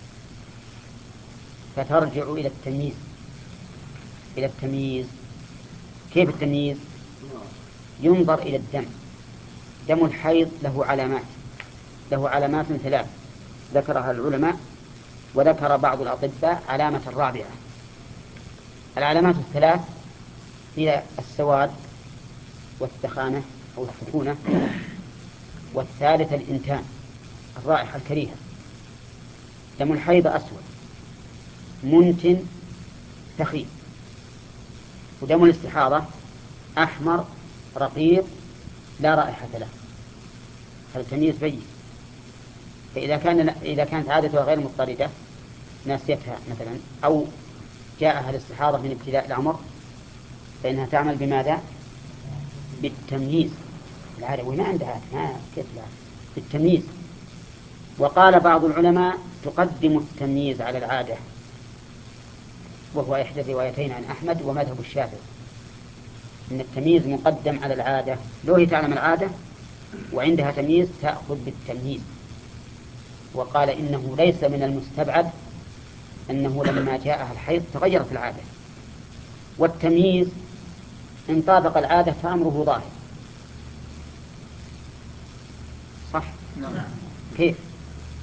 فترجع إلى التمييز. إلى التمييز كيف التمييز؟ ينظر إلى الدم. دم الحيض له علامات، له علامات ثلاث ذكرها العلماء، وذكر بعض الأطباء علامة الرابعة. العلامات الثلاث هي السواد والسخانة أو السخونة، والثالثة الإنتان الرائحة الكريهة. دم الحيض أسود منتن ثخين، ودم الاستحاضة أحمر رقيق لا رائحة له. هذا التمييز بين. فإذا كان إذا كانت عادتها غير مضطردة ناسيتها مثلا أو جاءها الاستحاضة من ابتداء الأمر فإنها تعمل بماذا؟ بالتمييز. العادة وما عندها ما كيف لا بالتمييز. وقال بعض العلماء تقدم التمييز على العادة، وهو إحدى الروايتين عن أحمد ومذهب الشافعي إن التمييز مقدم على العادة. لو هي تعلم العادة وعندها تمييز تأخذ بالتمييز. وقال إنه ليس من المستبعد أنه لما جاءها الحيض تغيرت العادة، والتمييز إن طابق العادة فأمره ظاهر. صح؟ نعم. كيف؟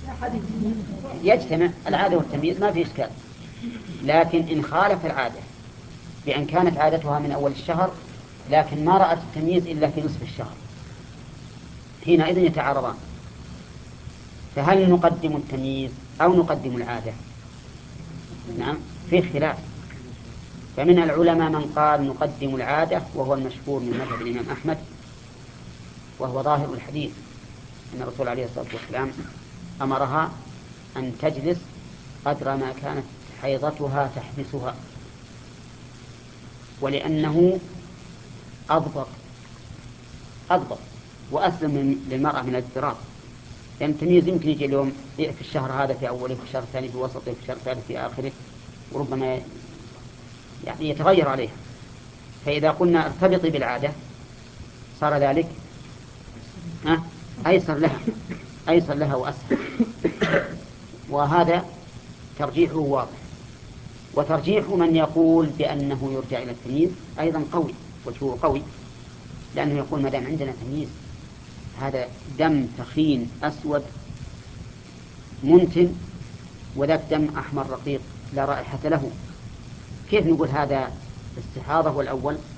يجتمع العادة والتمييز ما في إشكال. لكن إن خالف العادة بأن كانت عادتها من أول الشهر لكن ما رأت التمييز إلا في نصف الشهر، حينئذ يتعارضان. فهل نقدم التمييز أو نقدم العادة؟ نعم، في خلاف. فمن العلماء من قال نقدم العادة، وهو المشهور من مذهب الإمام أحمد، وهو ظاهر الحديث أن الرسول عليه الصلاة والسلام أمرها أن تجلس قدر ما كانت حيضتها تحبسها، ولأنه أضبط أضبط وأسلم للمرأة من الاضطراب، لأن التمييز يمكن يجي اليوم في الشهر هذا في أوله، في الشهر الثاني في وسطه، في الشهر الثالث في آخره، وربما يعني يتغير عليها. فإذا قلنا ارتبطي بالعادة صار ذلك أيسر لها أيسر لها وأسهل. وهذا ترجيحه واضح. وترجيح من يقول بأنه يرجع إلى التمييز أيضا قوي، وجهه قوي، لأنه يقول ما دام عندنا تمييز هذا دم ثخين أسود منتن، وذاك دم أحمر رقيق لا رائحة له، كيف نقول هذا استحاضة والأول